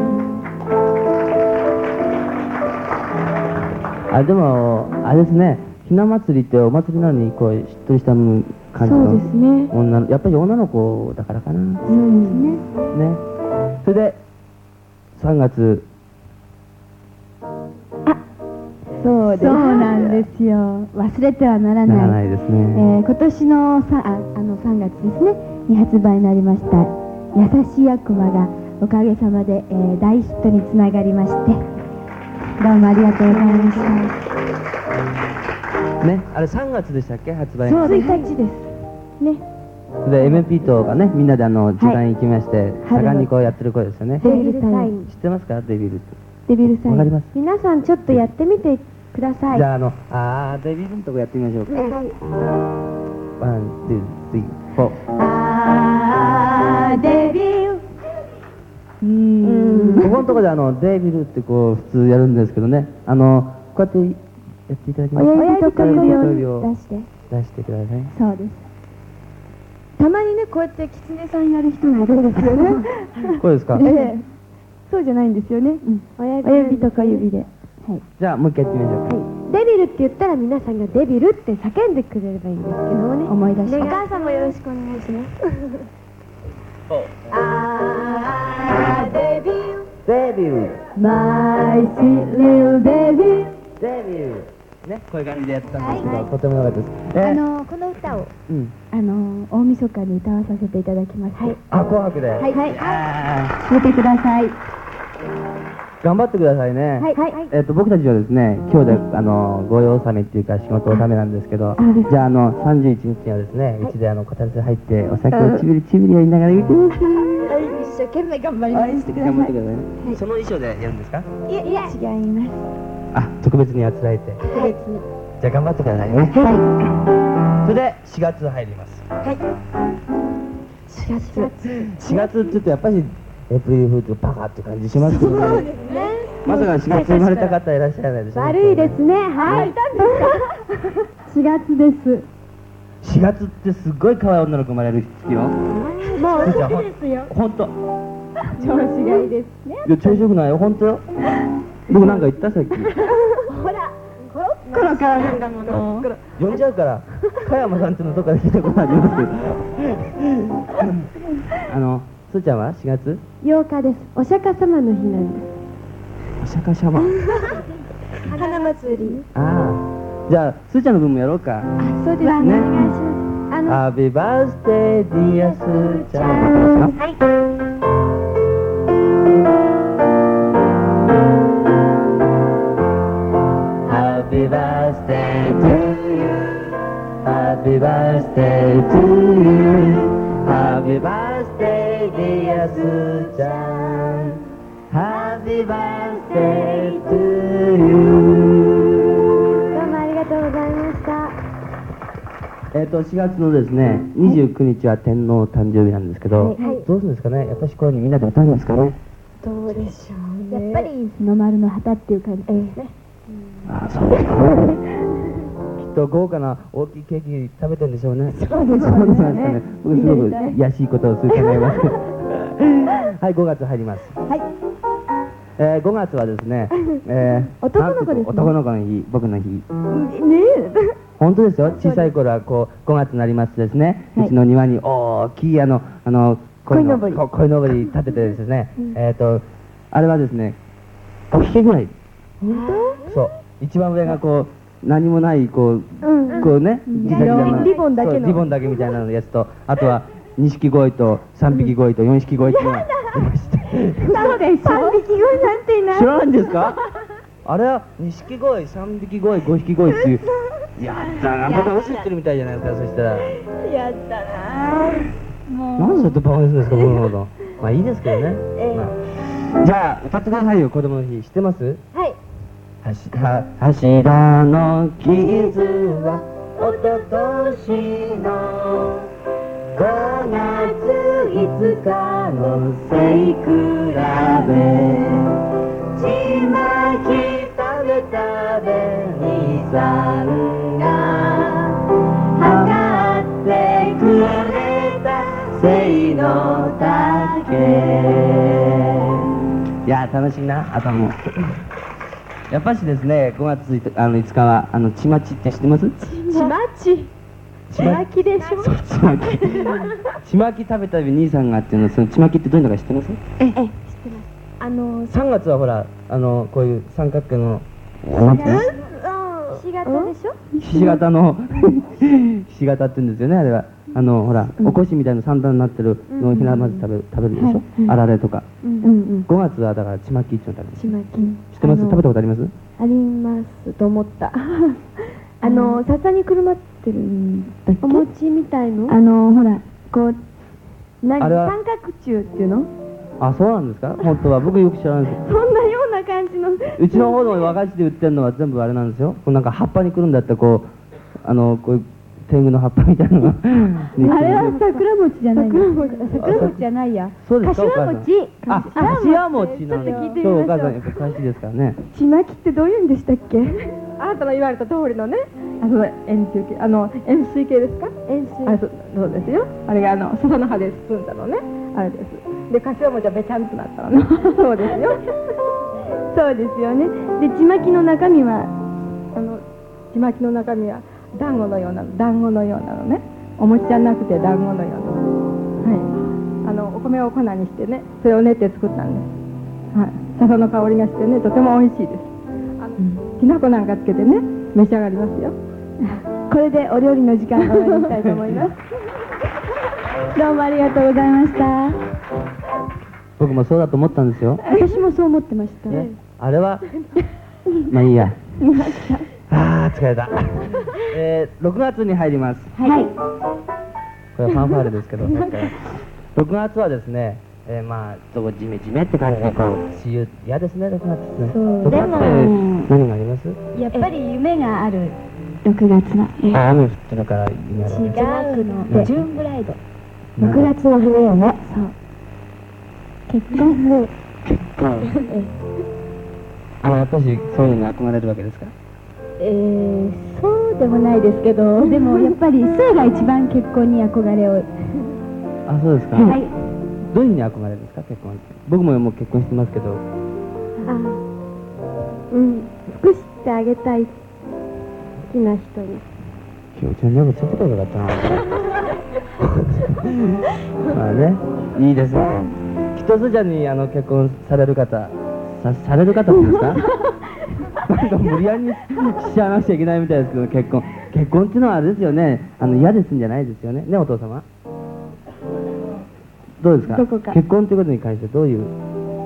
あ、でもあれですね、ひな祭りってお祭りなのにこうしっとりした感じのそうですね。 女の、やっぱり女の子だからかな。 そうですね。 ね。それでさんがつ、 そうです。そうなんですよ。忘れてはならない。 ならないですえね。 ー今年のさああのさんがつですねに発売になりました「優しい悪魔」がおかげさまで、えー大ヒットにつながりましてどうもありがとうございました。 ね、あれさんがつでしたっけ、発売が。 ついたちですね。 で エムピー とかね、みんなであの時間行きまして、 春の盛んにこうやってる声ですよね。 デビルサイン知ってますか、デビルって。 デビルサインわかります皆さんちょっとやってみてください。 じゃああの、あーデビルのとこやってみましょうか。ワン、ツー、スリー、フォー。 あーデビルここのところであのデビルってこう普通やるんですけどね、あのこうやってやっていただきます。 親指と小指を親指を出して出してください。 そうです。たまにねこうやってキツネさんやる人がいるんですよね。 これですか。 ええ、そうじゃないんですよね。親指と小指で。はい。 じゃあもう一回やってみましょうか。 デビルって言ったら皆さんがデビルって叫んでくれればいいんですけどもね。思い出して。 お母さんもよろしくお願いしますあーデビルデビル、 My sweet little baby デビル。ね、こういう感じでやってたんですけど、とても良かったです。 あえのこの歌をうん。 あの大晦日に歌わさせていただきます。はい。 あ、紅白で。 はいはい。 あ見てください。 ー頑張ってくださいね。 はいはい。 えっと僕たちはですね、今日であの御用納めっていうか仕事納めなんですけど、 そうですじゃああのさんじゅういちにちにはですね、うちであのこたつ入ってお酒をちびりちびりやりながら見てください。 一生懸命頑張ります。してください。 頑張ってくださいね。その衣装でやるんですか？ いやいや違います。 あ、特別にあつらえて。 はい。 じゃあ頑張ってくださいね。それでしがつ入ります。 はい。しがつ。 しがつって言うとやっぱりエイプリルフールとバカって感じしますけどね。 ですね。 まさかしがつ生まれた方いらっしゃらないでしょうね。 悪いですね。はい。いたんですか。しがつです。 しがつってすっごい可愛い女の子生まれる月よ。 もう好きですよ。 本当。 調子がいいですね。 いや調子よくないよ、本当よ。僕なんか言ったさっき。 ほら、コロッコロからなんだもの。 呼んじゃうから加山さんっていうのどっかで聞いたことありますけど。あのすーちゃんはしがつ？ ようかです。お釈迦様の日なんです。 お釈迦様。 花祭り。 ああ。じゃあすーちゃんの分もやろうか。 あ、そうですね。お願いします。あの、 ハッピーバースデーディアスーちゃん。 はい。 Happy birthday to you. Happy birthday to you. Happy birthday dear すーちゃん。Happy birthday to you. どうもありがとうございました。 えっとしがつのですねにじゅうくにちは天皇誕生日なんですけど、 はいはいどうするんですかね。やっぱしこういうふうにみんなで歌いますかね。 どうでしょうねやっぱり日の丸の旗っていう感じですね。 ああそうですかね。きっと豪華な大きいケーキ食べてるんでしょうね。そうですね。僕すごくやしいことをすると思います。はいごがつ入ります。 はい。 えー、ごがつはですね、えー、 男の子ですねなんと男の子の日、僕の日。 ね本当ですよ。小さい頃はこうごがつになりますとですね、 はいうちの庭に大きいあのあの鯉の鯉のぼりこ鯉のぼり立ててですね、えっとあれはですね、おひげぐらい。そう。一番上がこう何もないこう、こうね、ギザギザなリボンだけのそうリボンだけみたいなやつと、あとは錦鯉と三匹鯉と四匹鯉っていうのがいまして。 そうでしょ。三匹鯉なんていない。 知らないんですか？ あれは錦鯉、三匹鯉、五匹鯉っていう。やったな、また嘘言ってるみたいじゃないですか、そしたら。 やったなぁ。もう。 なんでそうやってバカにするんですか、このほど。まあいいですけどね。 ええまあじゃあ、歌ってくださいよ、子供の日。知ってます？ はい。 はしは柱の傷はおととしのごがついつかの背比べちまき食べ食べにさんが測ってくれた背の丈。いや楽しいな、あともやっぱしですね、ごがつついたちあのいつかはあのちまちって知ってます？ ちまち。ちまきでしょ。 そうちまき。ちまき食べたび兄さんがっていうの、そのちまきってどういうのか知ってます？ ええ、知ってます。あのさんがつはほらあのこういう三角形のひし形でしょ。 ひし形のひし形って言うんですよね、あれは。あのほら、おこしみたいな三段になってるのをひなまず食べる食べるでしょ。あられとか。ごがつはだからちまきっていうの食べる。 ちまき。 知ってます？食べたことあります？ ありますと思った。あの笹にくるまってるんだっけ？お餅みたいの？あのほらこう何あれは三角柱っていうの？ あ、そうなんですか？本当は僕よく知らないです。 そんなような感じの。 うちの方の和菓子で売ってるのは全部あれなんですよ。こうなんか葉っぱにくるんだってこうあのこういう天狗の葉っぱみたいなのが。 あれは桜餅じゃない。桜餅桜餅じゃないや。 そうですか？ 柏餅。 あ、柏餅なんだ。 ちょっと聞いてみましょう。 そうお母さんやっぱ詳しいですからね。 ちまきってどういうんでしたっけ？あなたの言われた通りのね。あの円柱形、あの円錐形ですか？円錐。あ、そうそうですよ。あれがあの笹の葉で包んだのね。あれです。で柏餅はべちゃんとなったのね。そうですよ。そうですよね。でちまきの中身はあのちまきの中身は団子のような団子のようなのね。お餅じゃなくて団子のような。はい。あのお米を粉にしてね、それを練って作ったんです。はい。笹の香りがしてね、とても美味しいです。あの、うん、きな粉なんかつけてね、召し上がりますよ。これでお料理の時間が終わりたいと思います。どうもありがとうございました。 僕もそうだと思ったんですよ。 私もそう思ってました。 ね、あれはまあいいや。ああ疲れた。えー、ろくがつに入ります。 はい。 これはファンファーレですけど、ろくがつはですね、えー、まあどうジメジメって感じでこう梅雨嫌ですねろくがつって。 そう。でも何があります？ やっぱり夢がある。ろくがつは。 あ、雨降ってるから夢ある。 違うの。ジューンブライド。ろくがつの冬よね。そう。結婚。 結婚。あのやっぱりそういうのに憧れるわけですか？ えー、そうでもないですけど、でもやっぱり性が一番結婚に憧れを。 あ、そうですか。 はい。 どういうふうに憧れるんですか、結婚って。僕ももう結婚してますけど。あ、 うん、尽くしてあげたい。好きな人に。 今日うちの女房ついてくればよかったな。まあね、いいですね。一筋にあの結婚される方、さされる方っていうんですか？なんか無理やりにしちゃわなくちゃいけないみたいですけど、結婚結婚っていうのはあれですよね、あの嫌ですんじゃないですよね。ね、お父様どうですか？ どこか結婚ということに関してどういう？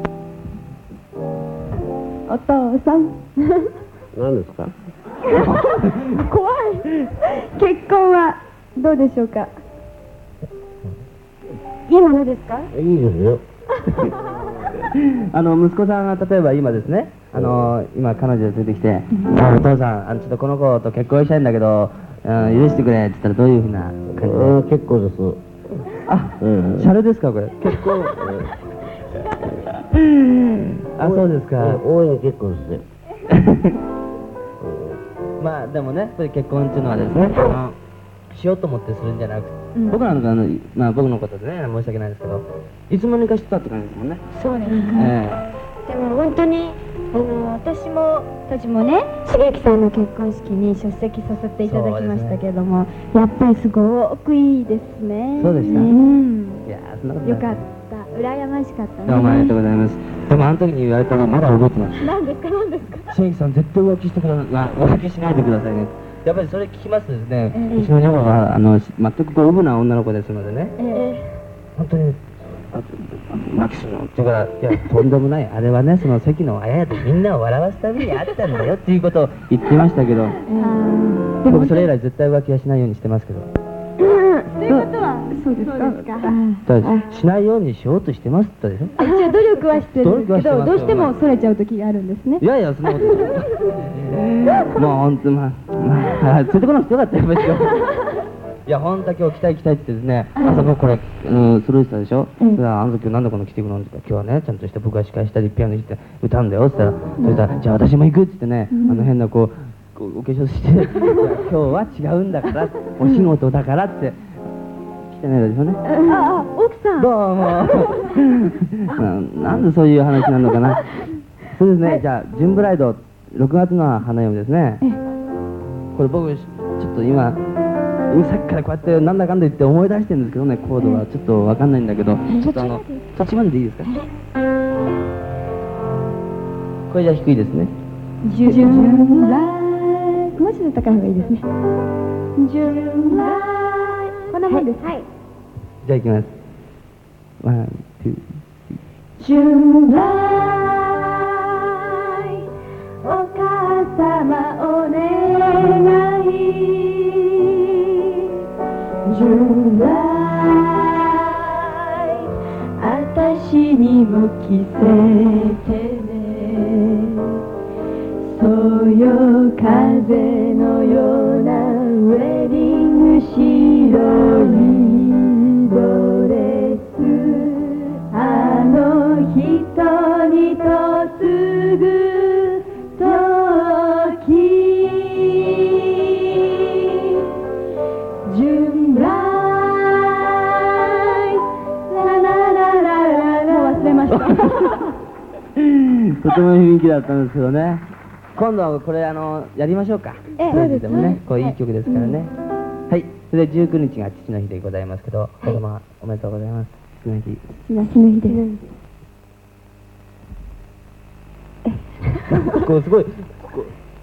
お父さん。 何ですか？ 怖い。結婚はどうでしょうか？いいものですか？ いいですよ。 あの息子さんが例えば今ですね、あの今彼女が出てきて、あお父さんあのちょっとこの子と結婚したいんだけど、うん、許してくれって言ったらどういうふうな感じで？ ああ結構です。 あ、 うん、 シャレですかこれ？結婚。あ、そうですか。 大いに結構ですね。 まあでもね、そういう結婚っていうのはですね、あのしようと思ってするんじゃなくて、うん、僕なんかあの、まあ僕のことでね、申し訳ないですけど、いつもにかしてたって感じですもんね。 そうですね。えー、でも本当にあの私もたちもね、茂樹さんの結婚式に出席させていただきましたけれども、ね、やっぱりすごくいいですね。 そうでした。 うん。 いやそんなことない。 よかった。羨ましかったね。 どうもありがとうございます。でもあの時に言われたのはまだ覚えてます。 何ですか何ですか？ 茂樹さん絶対浮気してください。浮気しないでくださいね。やっぱりそれ聞きますとですね、えー、うちの女房はあの全くこうウブな女の子ですのでね、えー、本当にあ拍手のっていうからいやとんでもないあれはねその席のあややでみんなを笑わすためにあったんだよっていうことを言ってましたけど僕それ以来絶対浮気はしないようにしてますけどということはそうですか。 だからしないようにしようとしてますって言ったでしょ一応努力はしてるんですけど、どうしてもそれちゃう時があるんですね。 いやいやそんなことないもう本当まあまあ連れてこなくてよかったよ別にいや本当今日来たい来たいってですね朝僕これうんスルーしたでしょ、うん、あの時なんでこの来てくのって言ったら今日はねちゃんとして僕が司会したりピアノ弾いて歌うんだよって言ったら、うん、そしたらじゃあ私も行くって言ってね、うん、あの変なこうお化粧して今日は違うんだからお仕事だからって来てないでしょうね。 ああ奥さんどうもななんでそういう話なのかな。そうですね、はい、じゃあジュンブライドろくがつの花嫁ですね。これ僕ちょっと今さっきからこうやってなんだかんだ言って思い出してるんですけどね、コードはちょっとわかんないんだけど、ちょっとあのそっちまででいいですか。これじゃ低いですね。 ジュンライもうちょっと高い方がいいですね。ジュンライこんなもんです。はい。 じゃあいきます。ワン、ツー、 ジュンライお母様お願い。ジュンライあたしにも着せてね。そよ風のようなウェディング白いドレスあの人に嫁ぐ時純来ララララララ忘れましたとてもいい雰囲気だったんですけどね。今度はこれあのやりましょうか。そうですね。これいい曲ですからね。はい。それでじゅうくにちが父の日でございますけど、子供おめでとうございます。父の日。 父の日です。 こうすごいこ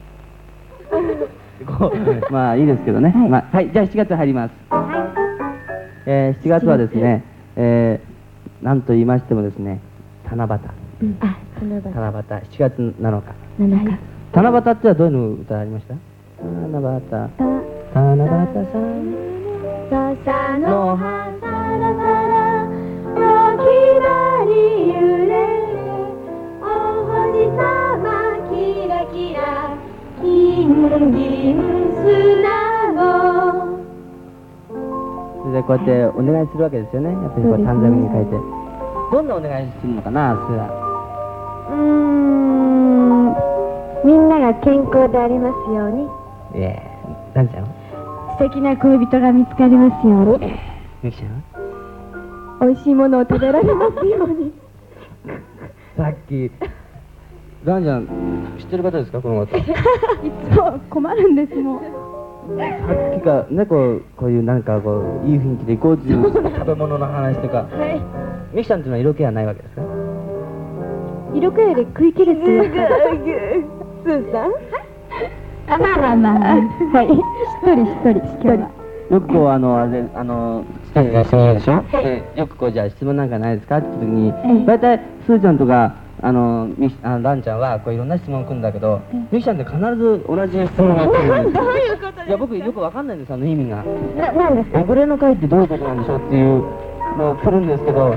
うこうまあいいですけどね。まあはいじゃあしちがつ入ります。えーしちがつはですね、えーなんと言いましてもですね七夕。 あ七夕。 七夕しちがつなのか。 七日。 七夕ってはどういうの歌ありました？七夕七夕さん笹の葉サラサラおきらに揺れお星様キラキラ金銀砂のそれでこうやってお願いするわけですよね。やっぱりこう短冊に書いてどんなお願いするのかな。それはうーんみんなが健康でありますように。 ええなんちゃん素敵な恋人が見つかりますように。 ゆきちゃん美味しいものを食べられますように。 さっきランちゃん知ってる方ですかこの方。いつも困るんですもん。 さっきかねこうこういうなんかこういい雰囲気で行こうっていう食べ物の話とか。はい。みきちゃんっていうのは色気はないわけですか。 色気より食い気ですよ。スーさん。あまあまあまあ。はい。一人一人一人。 よくこうあのあれあの質問が質問でしょ。よくこうじゃあ質問なんかないですかって時に大体スーちゃんとかあのみあのランちゃんはこういろんな質問をくんだけどみきちゃんって必ず同じ質問が来るんです。どういうことですか。いや僕よくわかんないんですあの意味が。ななんですか。えぐれの会ってどういうことなんでしょうっていうのを来るんですけど。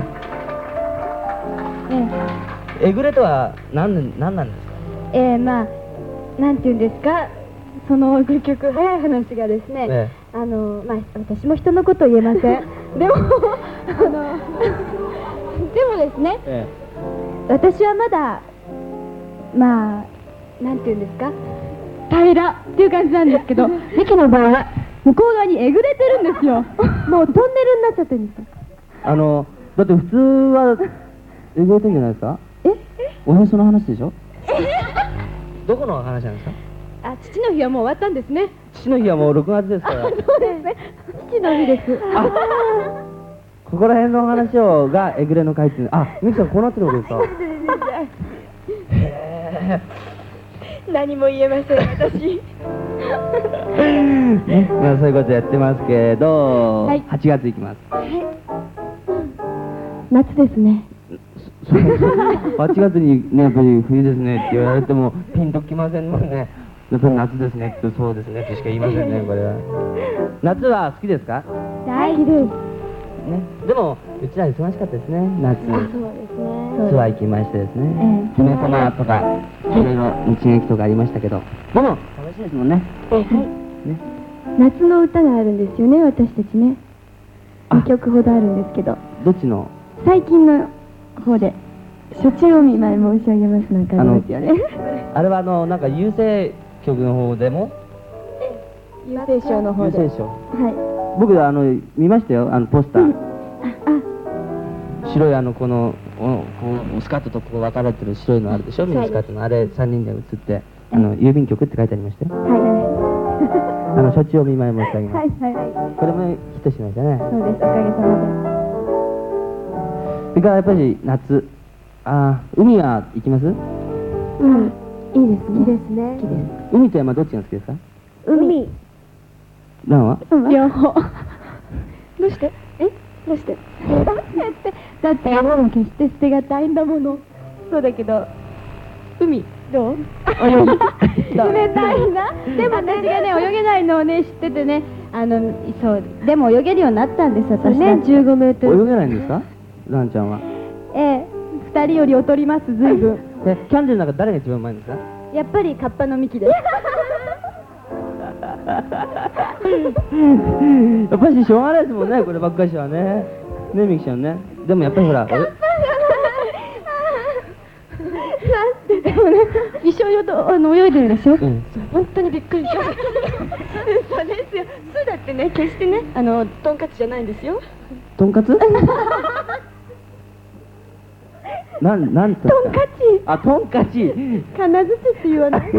えぐれとは何何なんですか。 えー、まあなんていうんですかその結局早い話がですね、ええ、あのまあ私も人のこと言えませんでもあのでもですね、ええ、私はまだまあなんていうんですか平らっていう感じなんですけどミキの場合は向こう側にえぐれてるんですよもうトンネルになっちゃってるんですよ。 あのだって普通はえぐれてんじゃないですか。えおへその話でしょ。どこの話なんですか。 あ、父の日はもう終わったんですね。 父の日はもうろくがつですから。 そうですね。父の日です。あ、 ここら辺の話をがえぐれの会っていう。あ、みきさんこうなってるわけですか。へー。何も言えません私。 ね、まあそういうことやってますけど、はい、はちがついきます。 はい。夏ですね。 はちがつにね、やっぱり冬ですねって言われてもピンときませんもんね。やっぱり夏ですねって、そうですねってしか言いませんね、これは。夏は好きですか？ 大好きです。 ね。でも、うちら忙しかったですね、夏。 そうですね。 ツアー行きましてですね。姫様とか、いろいろ日劇とかありましたけど。でも、楽しいですもんね。 はい。 ね。 夏の歌があるんですよね、私たちね。にきょくほどあるんですけど、 どっちの？ 最近の方で、初中お見舞い申し上げますなんかありますよね。 あれはあの、なんか優勢曲の方でも優勢賞の方で。 優勢賞。 は僕あの見ましたよ、あのポスター。白いあのこのおこうスカートとこう分かれてる白いのあるでしょ、ミニスカートのあれさんにんで写ってあの郵便局って書いてありましたよ。 い。はあの初中お見舞い申し上げい。 ます。 はい。はい。 これもヒットしましたね。 そうです、おかげさまそれからやっぱり夏、ああ海は行きます？ で。うん。いいですね。いいですね。好きです。 海と山どっちが好きですか？ 海。 ランは？ 両方。どうして？え？どうして？だってだって山も決して捨てがたいんだもの。そうだけど海どう？泳ぎ。冷たいな。でも私がね泳げないのをね知っててね、あのそうでも泳げるようになったんです私ね。じゅうごメートル。 泳げないんですか？ランちゃんは。 ええ、二人より劣りますずいぶん。 え、キャンディルの中誰が一番うまいんですか？ やっぱりカッパの幹です。 やっぱりしょうがないですもんね、こればっかりはね。ね、ミキちゃんね。でもやっぱりほら、 でもね、一緒にとあの泳いでるでしょ。 うん、 本当にびっくりした。そうですよ。そうだってね、決してね、あのトンカツじゃないんですよ。 とんかつ？なん、なんと。 トンカチ。 あ、トンカチ。 金槌って言わない。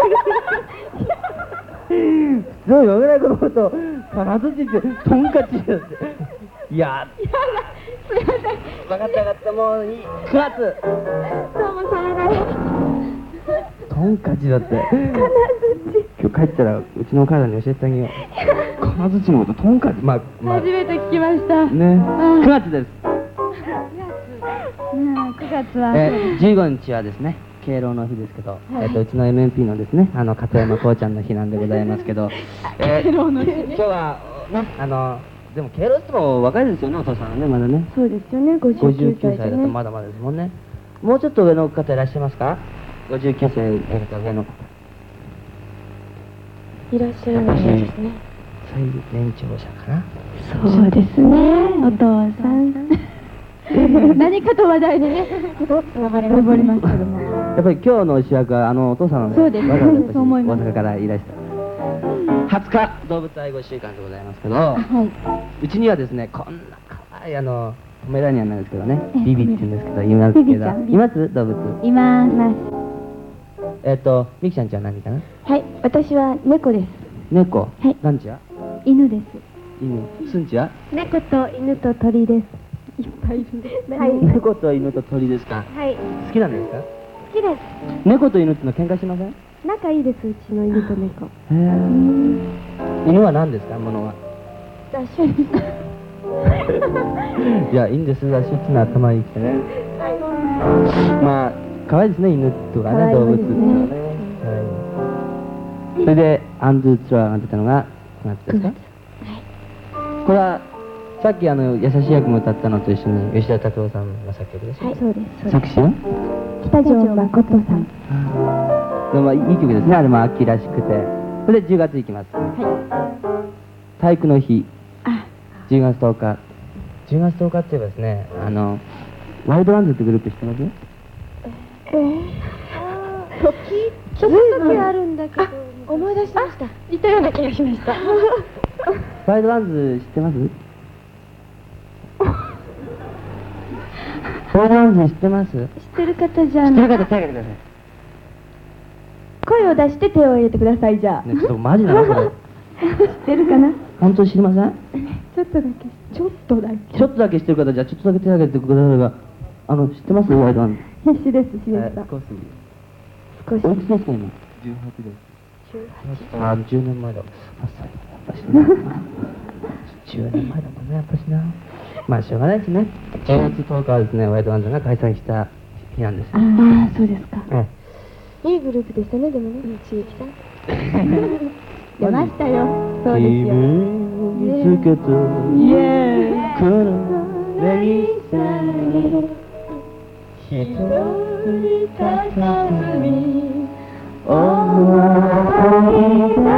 そうよぐらいこのこと金槌ってトンカチだって。いやすいません。 分かった分かった、もういい。くがつ。 どうもさよなら。 トンカチだって。 金槌。 今日帰ったらうちのお母さんに教えてあげよう。金槌のことトンカチ。まあ、まあ、 初めて聞きました。 ね。くがつです。 くがつは。 え、じゅうごにちはですね。敬老の日ですけど、えっとうちの エムエヌピー のですね、あの片山こうちゃんの日なんでございますけど、えー、今日はね、あのでも敬老っても若いですよね、お父さんはね、まだね。 そうですよね、ごじゅうきゅうさい歳だとまだまだですもんね。もうちょっと上の方いらっしゃいますか？ごじゅうきゅうさいの方上の。 いらっしゃるんですね。 最年長者かな。 そうですね、お父さん。何かと話題でね、登りますけども。 やっぱり今日の主役はあのお父さんのそうですわざわざやっぱりそう思います大阪からいらしたはつか動物愛護週間でございますけど、 はい。 うちにはですねこんな可愛いあのポメラニアンなんですけどね、 えビビって言うんですけどいますけど、 ビビちゃんいます動物。 います。 えっとみきちゃんちは何かな？ はい、私は猫です。 猫。 はいランチは？ 犬です。 犬。スンチは？ 猫と犬と鳥です。いっぱいいる。はい。 猫と犬と鳥ですか？ はい。 好きなんですか？ 好きです。 猫と犬っての喧嘩しません？ 仲いいです、うちの犬と猫。 へえ。犬は何ですか？ものは。 雑種。 いやいいんです、雑種ってのは頭いいってね。まあ可愛いですね、犬とかね、動物ってのはね。はい。それでアンドゥツアーが出たのがくがつですか？これはさっきあの優しい役も歌ったのと一緒に吉田拓郎さんが作曲です。 はい、そうです。 作詞は北条誠さん。 でもいい曲ですね、あれも秋らしくて。それでじゅうがついきます。はい。体育の日。じゅうがつとおか。じゅうがつとおかって言えばですね、あのワイドランズってグループ知ってます？ えー、時ちょっとだけあるんだけど思い出しました。いたような気がしました。 ワイドランズ知ってます？ワイドランズ知ってます？知知ってる方じゃってるない。 方手挙げてください。 声を出して手を入れてください、じゃあ。 ね、ちょっとマジなのこれ。 知ってるかな？ 本当に知りません？ ちょっとだけ。ちょっとだけ。 ちょっとだけ知ってる方、じゃあちょっとだけ手挙げてくだされば。あの、知ってます？ワイドランズ。 必死です、しでした。 少し。 少し。 おいくつですか今？ じゅうはちです。 じゅうはち。 ああ、じゅうねんまえだ。はっさいだ、やっぱしな。じゅうねんまえだもんね、やっぱしな。 まあしょうがないですね。じゅうがつとおかはですね、ワイドワンダーが開催した日なんです。 ああ、そうですか。 えいいグループでしたね、でもね、ちゆきさん。 出ましたよ。 そうですよ。見つけたこの渚に一人たたずみ思い出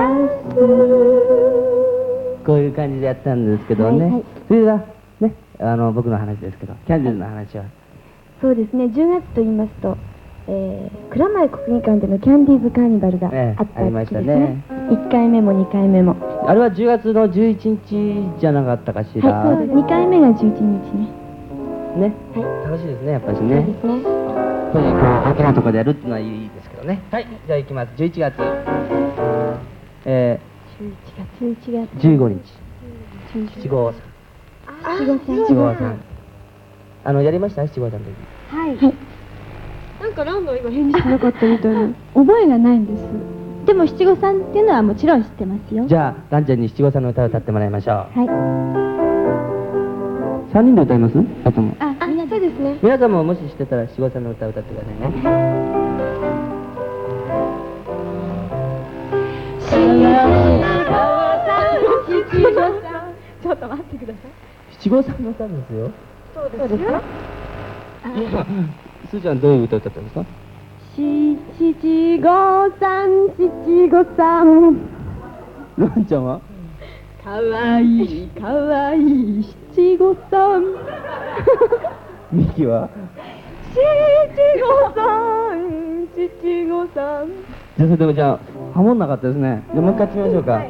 す。こういう感じでやったんですけどね。 はいはい、 それがね、あの僕の話ですけど、キャンディーズの話は。 そうですね、じゅうがつと言いますと、えー、蔵前国技館でのキャンディーズカーニバルがあええったありま時ですしたねね。いっかいめもにかいめも。 あれはじゅうがつのじゅういちにちじゃなかったかしら。 はい、そうです。にかいめがじゅういちにちね。 ね、 はい、 楽しいですね、やっぱりそうね。 ですね。 とにかく大きなところでやるっていうのはいいですけどね。はい、じゃあ行きます。じゅういちがつ、えじゅういちがつ。じゅういちがつ。 ー、じゅうごにち、七五三。 七五三。 七五三。あの、やりました七五三の時。 はい。 はい。なんかランド今返事しなかったみたいな。 覚えがないんです。でも七五三っていうのはもちろん知ってますよ。 じゃあ、ランちゃんに七五三の歌を歌ってもらいましょう。 はい。 三人で歌います？あとも。 あ、みんなそうですね。 皆さんももし知ってたら七五三の歌を歌ってくださいね。 ちょっと待ってください。 七五三の歌ですよ。 そうですよ。 すーちゃんどういう歌を歌ったんですか？ 七五三七五三。 ランちゃんは？ かわいいかわいい七五三。 ミキは？ 七五三七五三。 じゃあそれでもじゃあハモんなかったですね。じゃあもう一回やってみましょうか。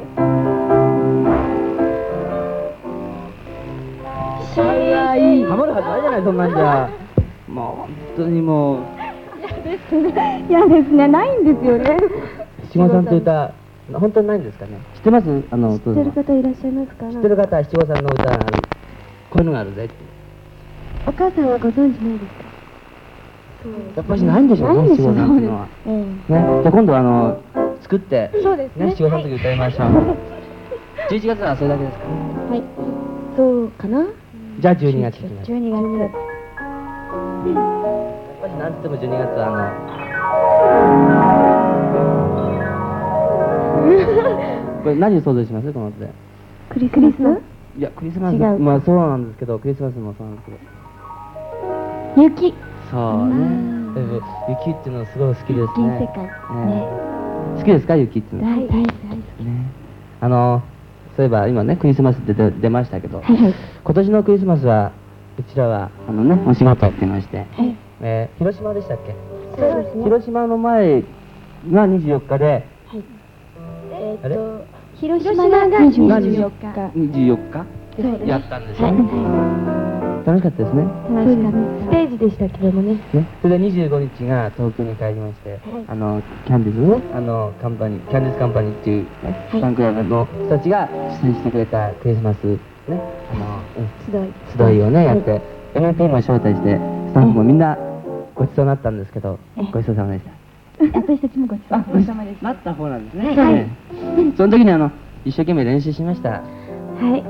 かわいい。 ハモるはずないじゃないそんなんじゃ。もう本当にもう。 いやですね、ないんですよね。 七五三という歌本当にないんですかね。知ってます？あの知ってる方いらっしゃいますか？ 知ってる方は七五三の歌がある。こういうのがあるぜって。 お母さんはご存知ないですか？ やっぱりないんでしょうね、七五三っていうのは。 ええ。 ね、じゃあ今度あの作ってそうですね。 七五三の時歌いましょう。十一月はそれだけですか。 はい。そうかな？ じゃあ十二月いきます。 十二月。 やっぱりなんつってもじゅうにがつはあのこれ何を想像しますこの後で。 クリスマス？ いやクリスマス違うまあそうなんですけどクリスマスもそうなんですけど。 雪。 そうね。でも雪っていうのはすごい好きですね。 銀世界。ね。 好きですか雪っていうのは。 大大大好き。 ね。あのそういえば今ねクリスマスって出出ましたけど、 はいはい。 今年のクリスマスはうちらはあのねお仕事って言いまして、 はい。 えー広島でしたっけ？ そうですね。 広島の前がにじゅうよっかで、 はい。えあれーっと広島がにじゅうよっか。 にじゅうよっかそうです。 やったんですよ。楽しかったですね。 楽しかった。ステージでしたけどもね。 ね、それでにじゅうごにちが東京に帰りまして、あのキャンディーズのね、あのカンパニー、キャンディーズカンパニーっていう、ねファンクラブの人たちが主催してくれたクリスマスね、あの、うん、 集い。 集いをねやって、エムエーピー も招待してスタッフもみんなごちそうになったんですけど、ごちそうさまでした。 私たちもごちそうさまです。 なった方なんですね。 はいねその時にあの一生懸命練習しました。 はい。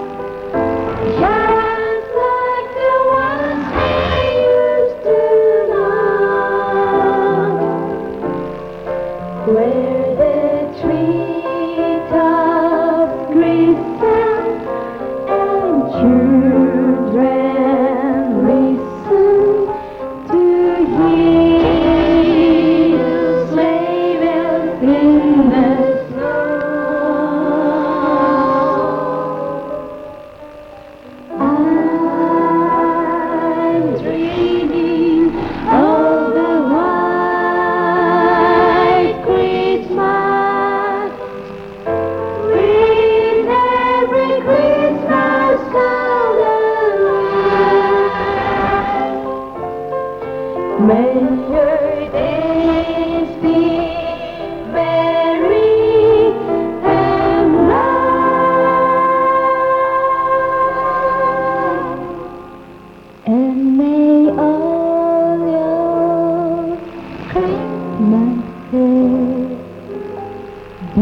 Just like the ones we used to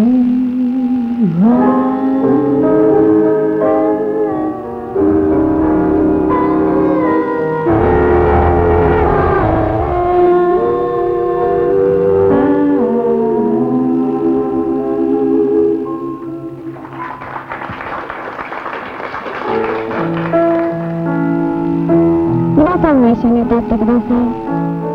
皆さんも一緒に歌ってください。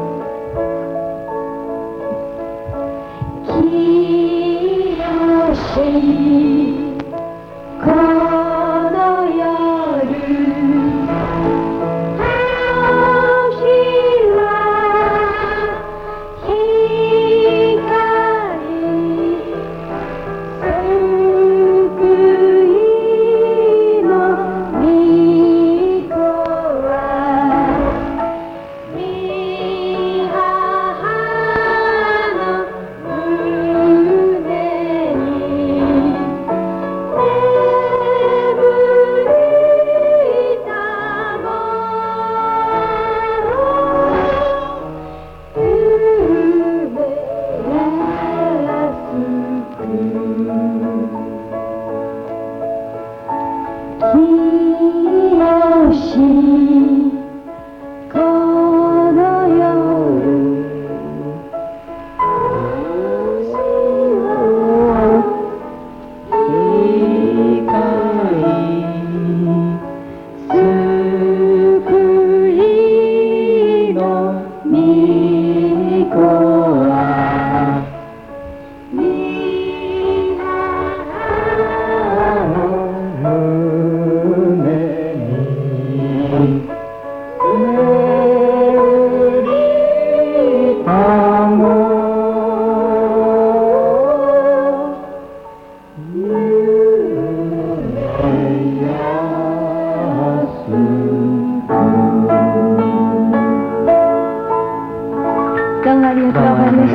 どうもありがとうございました。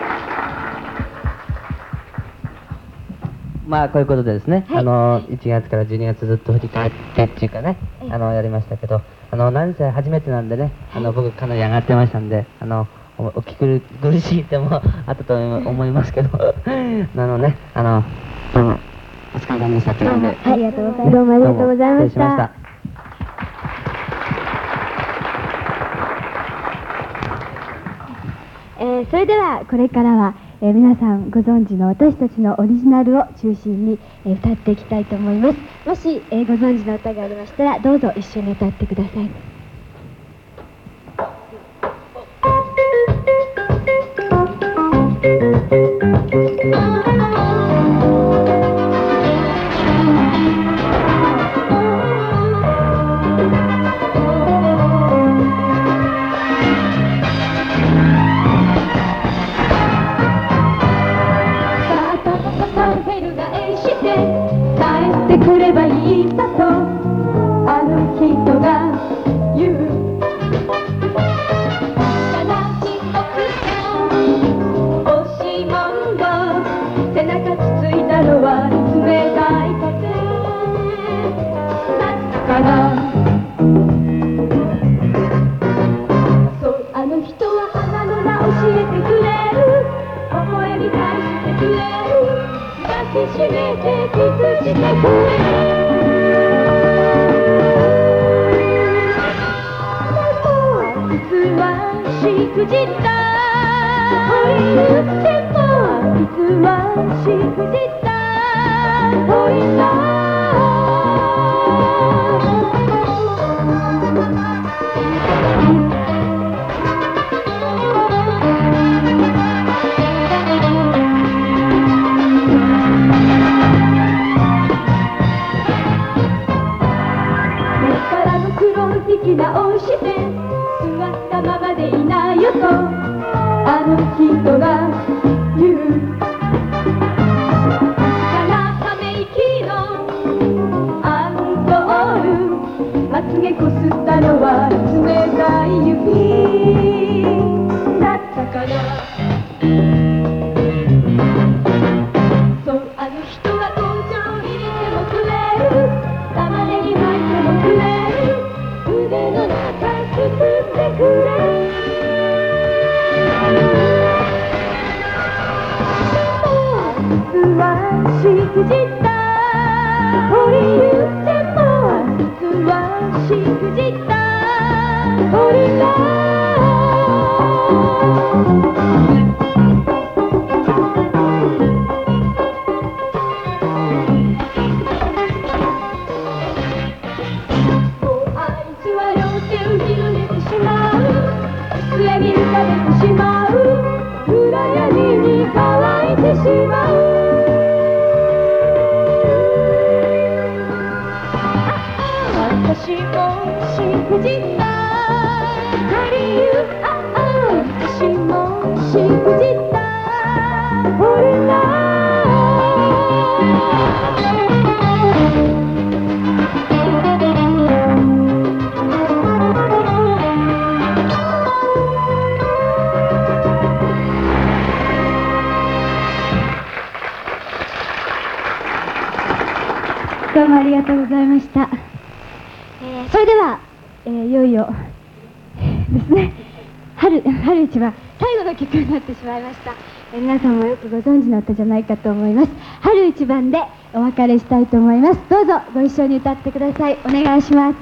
まあこういうことでですね、 はい、 あのいちがつからじゅうにがつずっと振り返ってっていうかね、あのやりましたけど、あの何せ初めてなんでね、あの僕かなり上がってましたんで、あのおお聞き苦しい点もあったと思いますけど、あのね、あのどうもお疲れ様でしたということで、 ありがとうございます。どうもありがとうございました。えー、それではこれからは、えー、皆さんご存知の私たちのオリジナルを中心に、えー、歌っていきたいと思います。もし、えー、ご存知の歌がありましたらどうぞ一緒に歌ってください。 くればいいさとあの人が言う。悲しくて押しもんが背中つついたのは冷たい風だったから。そうあの人は花の名教えてくれる。微笑み返してくれる。抱きしめてキスしてくれる。しくじったでもいつはしくじった恋さ。目からの黒い引き直して座ったままでいないよとあの人が言う。 はしくじった鳥言っても明日はしくじった鳥がどうもありがとうございました、えー、それでは、えー、いよいよですね春春一番最後の曲になってしまいました、えー、皆さんもよくご存知の歌じゃないかと思います。春一番でお別れしたいと思います。どうぞご一緒に歌ってください。お願いします。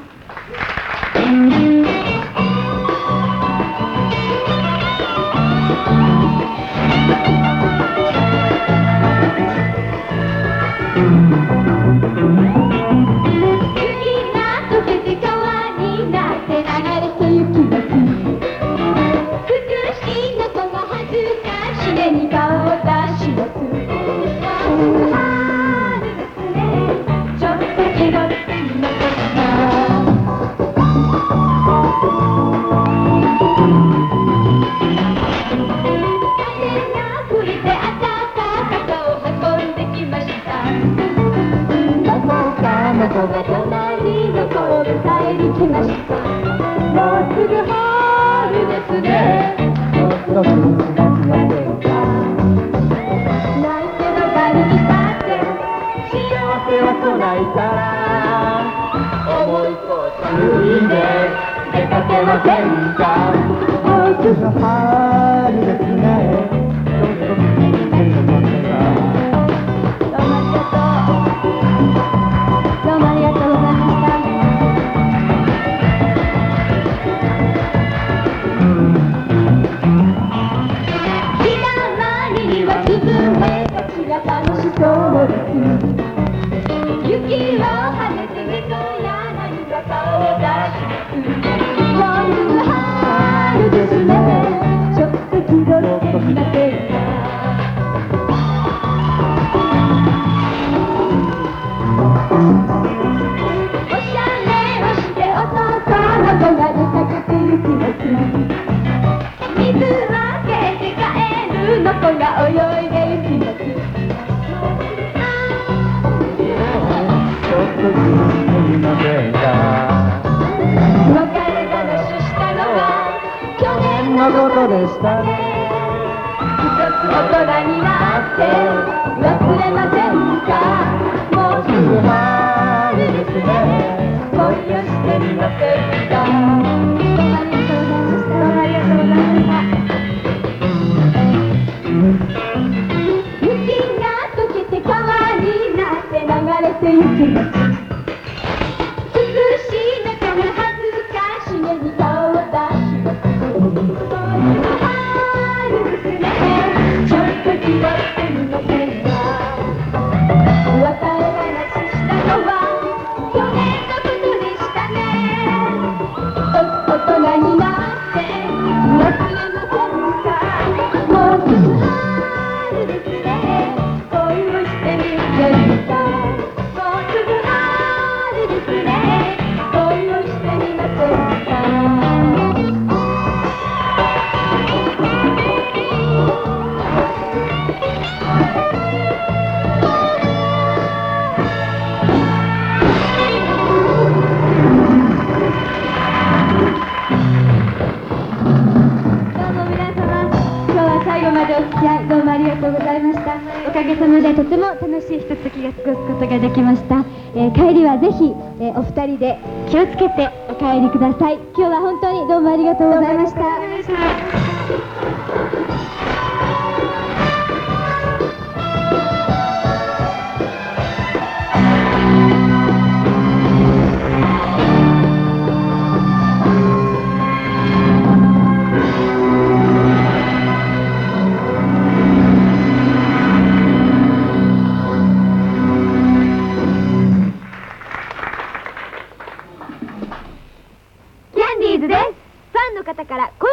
お二人で気をつけてお帰りください。今日は本当にどうもありがとうございました。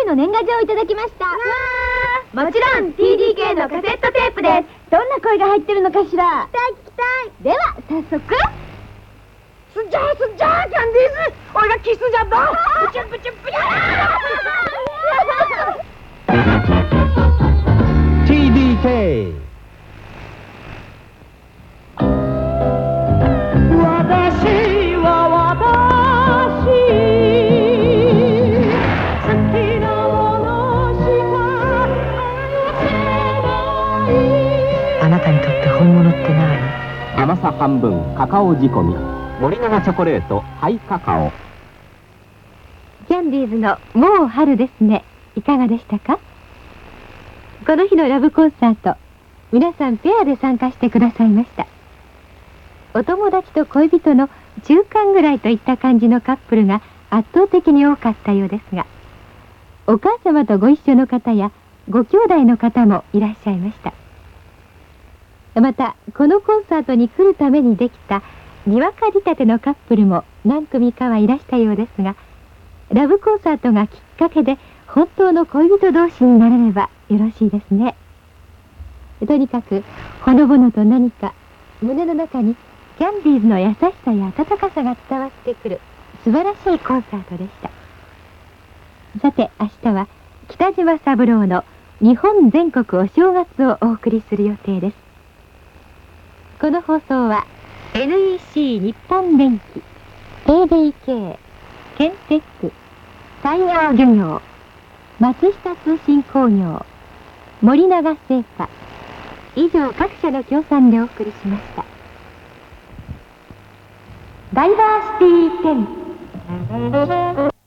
の年賀状をいただきました。 もちろん ティーディーケー のカセットテープです。どんな声が入ってるのかしら。 聞きたい聞きたい。では早速。 すんじゃーすんじゃーキャンディーズ、おいがキスじゃんだ。プチュプチュプチュ。 ティーディーケー。 私は私、好きなものしか愛せない。 あなたにとって本物って何？ 甘さ半分カカオ仕込み森永チョコレートハイカカオ。 キャンディーズのもう春ですね、いかがでしたか？この日のラブコンサート、皆さんペアで参加してくださいました。お友達と恋人の中間ぐらいといった感じのカップルが圧倒的に多かったようですが、お母様とご一緒の方やご兄弟の方もいらっしゃいました。またこのコンサートに来るためにできたにわか仕立てのカップルも何組かはいらしたようですが、ラブコンサートがきっかけで本当の恋人同士になれればよろしいですね。とにかくほのぼのと何か胸の中にキャンディーズの優しさや温かさが伝わってくる素晴らしいコンサートでした。さて明日は北島三郎の日本全国お正月をお送りする予定です。この放送は エヌイーシー 日本電機、ティーディーケー、ケンテック、太陽漁業、松下通信工業、森永製菓、以上各社の協賛でお送りしました。ダイバーシティテン。